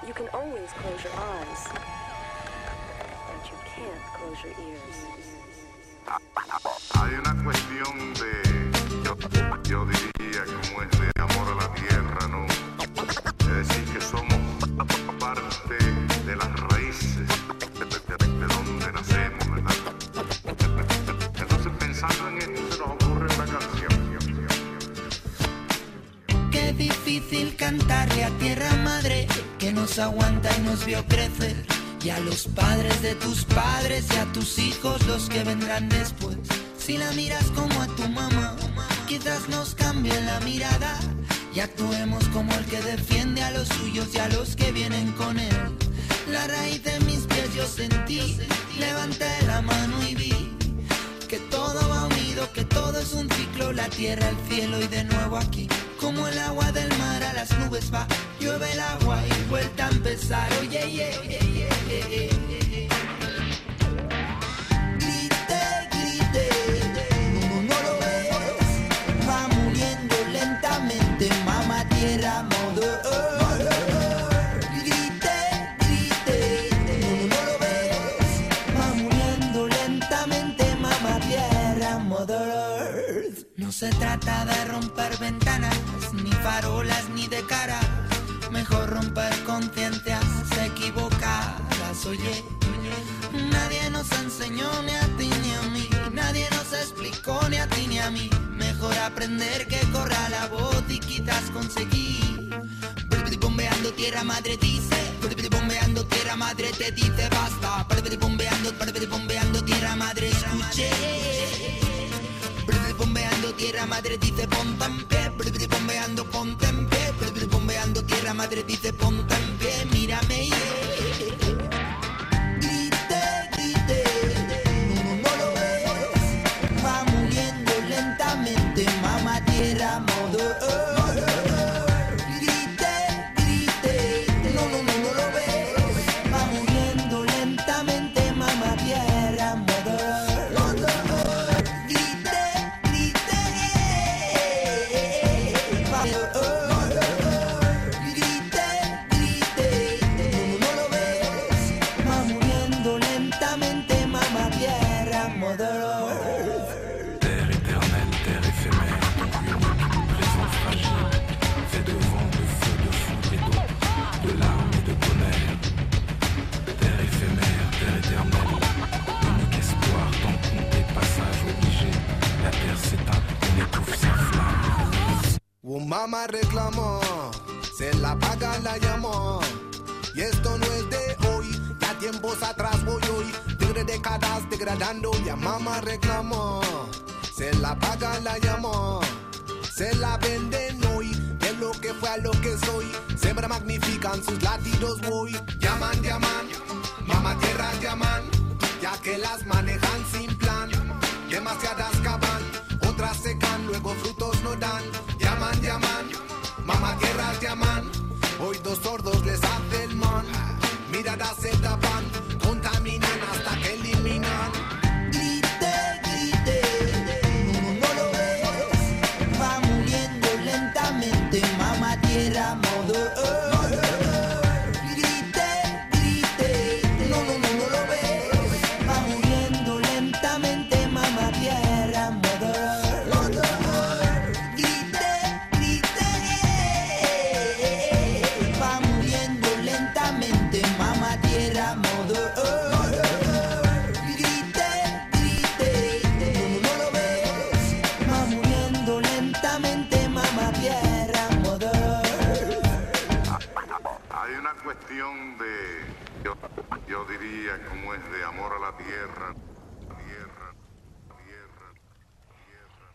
You can always close your eyes, but you can't close your ears. Hay una cuestión de, yo, yo diría, como es de amor a la tierra, ¿no? Es decir, que somos parte de las raíces de, de, de donde nacemos, ¿verdad? Entonces, pensando en esto, se nos ocurre una canción. Qué difícil cantarle a tierra madre que nos aguanta y nos vio crecer, y a los padres de tus padres y a tus hijos los que vendrán después. Si la miras como a tu mamá, quizás nos cambie la mirada y actuemos como el que defiende a los suyos y a los que vienen con él. La raíz de mis pies yo sentí, levanté la mano y vi que todo va unido, que todo es un ciclo, la tierra, el cielo y de nuevo aquí. Como el agua del mar a las nubes va, llueve el agua y vuelta a empezar. Oye, oh, yeah, yeah, yeah, yeah, yeah. Grite, grite, no, no lo ves, va muriendo lentamente, mamá tierra, mother earth. Grite, grite, no, no lo ves, va muriendo lentamente, mamá tierra, mother earth. No se trata de romper ventanas, ni farolas, ni de cara. Mejor romper conciencias equivocadas, oye. Nadie nos enseñó ni a ti ni a mí, nadie nos explicó ni a ti ni a mí. Mejor aprender que corra la voz y quizás conseguir. Bombeando tierra madre dice, bombeando tierra madre te dice basta. Bombeando, bombeando tierra madre escuché. Bombeando tierra madre dice ponte en pie, bombeando ponte en pie, bombeando tierra madre dice ponte en pie, mírame, yeah. Grite, grite, no, no lo ves, va muriendo lentamente, mamá tierra, mother earth. Grite, grite, no, no, no, no lo ves, va muriendo lentamente, mamá tierra, mother earth. Un mamá reclamó, se la paga la llamó. Y esto no es de hoy, ya tiempos atrás voy hoy. Tigre décadas degradando, ya mamá reclamó. Se la paga la llamó, se la venden hoy. De lo que fue a lo que soy, siempre magnifican sus latidos voy. Llaman, llaman, mamá tierra llaman, ya que las manejan sin plan. Demasiadas cavan, otras secan, luego frutos no dan. Llaman, llaman, mamá tierra llaman, hoy dos sordos les hace el man. Miradas se tapan, contaminan hasta que eliminan. Grite, grite, no, no lo ves, va muriendo lentamente, mamá tierra, mother earth. Grite, grite, no, no, no, no lo ves, va muriendo lentamente, mamá tierra, mother earth. Grite, grite, va muriendo lentamente, mamá tierra, mother earth. Grite, grite, no, no lo ves, va muriendo lentamente, mamá tierra, mother earth. Hay una cuestión de, yo, yo diría, como es de amor a la tierra. Tierra, tierra, tierra.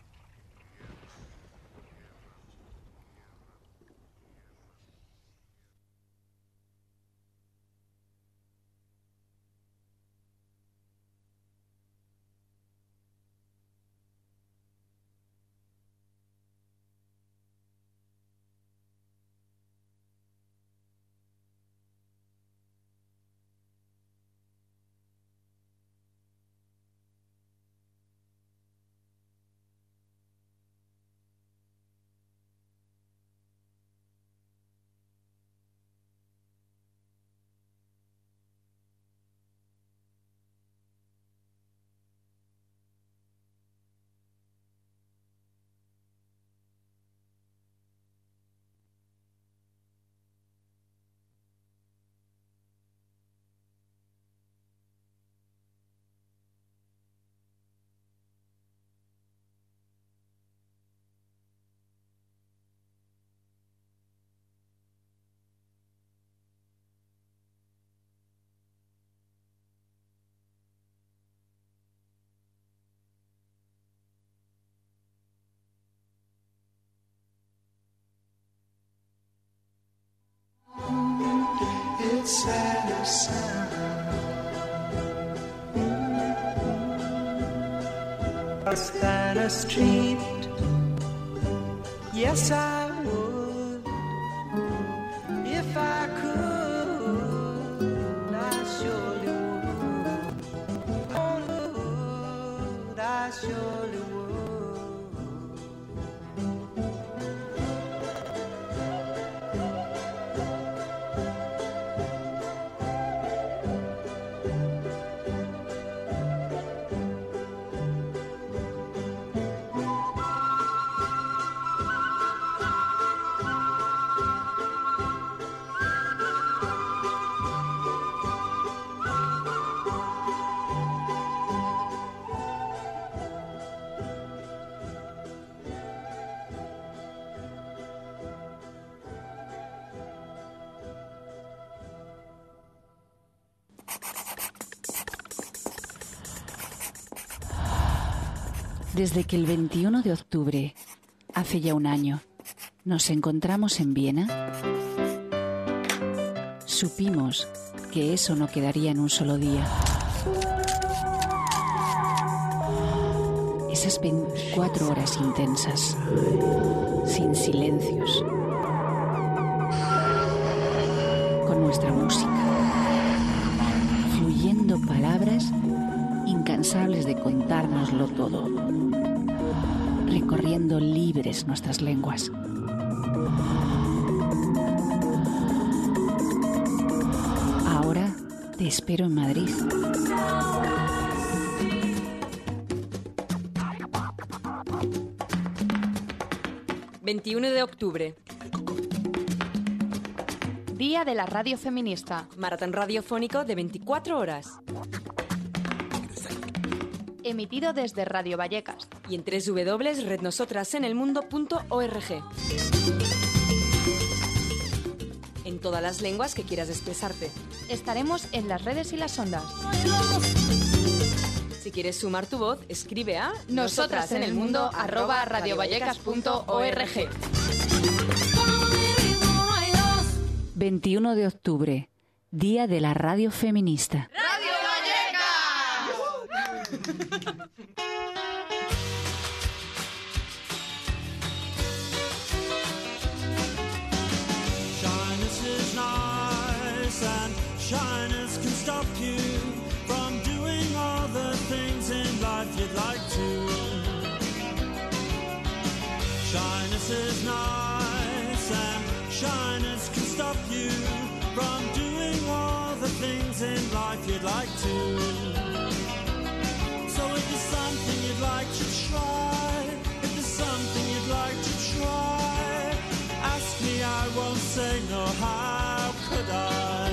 said sound. Worse than a street. Yes, I would if I could. I surely would. Oh, would I surely would. Desde que el veintiuno de octubre, hace ya un año, nos encontramos en Viena, supimos que eso no quedaría en un solo día. Esas veinticuatro horas intensas, sin silencios, con nuestra música, fluyendo palabras incansables de contárnoslo todo, recorriendo libres nuestras lenguas. Ahora te espero en Madrid. veintiuno de octubre. Día de la Radio Feminista. Maratón radiofónico de veinticuatro horas. Emitido desde Radio Vallecas. Y en doble u doble u doble u punto red nosotras en el mundo punto org. En todas las lenguas que quieras expresarte. Estaremos en las redes y las ondas. Si quieres sumar tu voz, escribe a nosotras en el mundo arroba radiovallecas punto org. veintiuno de octubre, Día de la Radio Feminista. ¡Radio Vallecas! Shyness is nice and shyness can stop you from doing all the things in life you'd like to. Shyness is nice and shyness can stop you from doing all the things in life you'd like to. So if there's something you'd like to try, if there's something you'd like to try, ask me, I won't say no, how could I?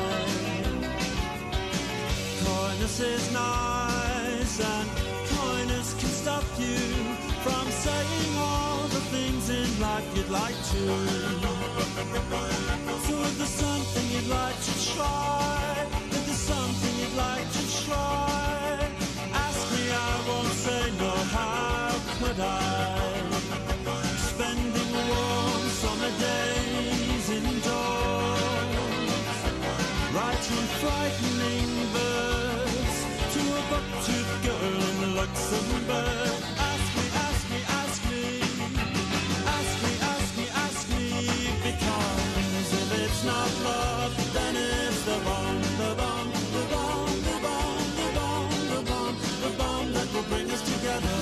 Coyness is nice and coyness can stop you from saying all the things in life you'd like to. So if there's something you'd like to try, if there's something you'd like to try, ask me, I won't say no, how could I? Spending warm summer days indoors, writing frightening verse to a buck-toothed girl in Luxembourg. Ask me, ask me, ask me, ask me, ask me, ask me, because if it's not love, then it's the bomb, the bomb, the bomb, the bomb, the bomb, the bomb, the bomb that will bring us together.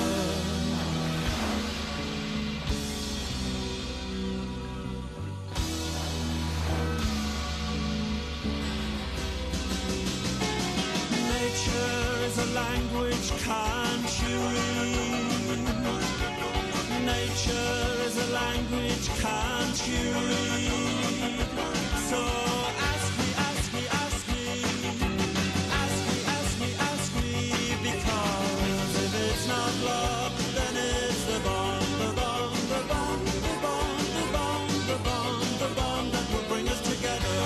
Nature is a language, can't you read? Nature is a language, can't you read? So ask me, ask me, ask me, ask me, ask me, ask me, because if it's not love, then it's the bomb, the bomb, the bomb, the bomb, the bomb, the bomb, the bomb that will bring us together.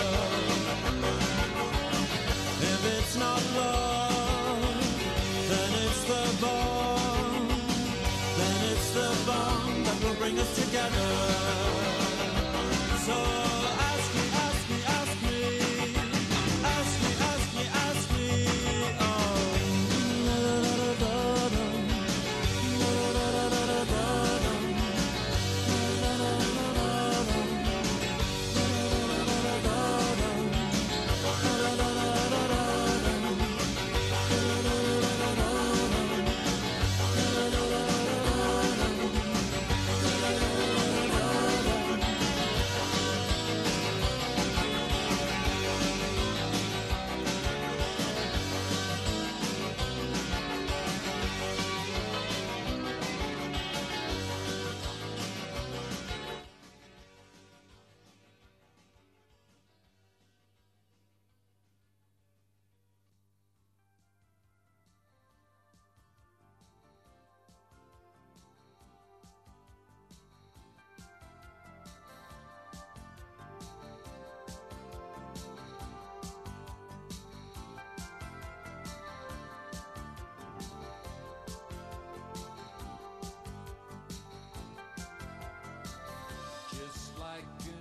If it's not love, then it's the bomb, then it's the bomb that will bring us together. like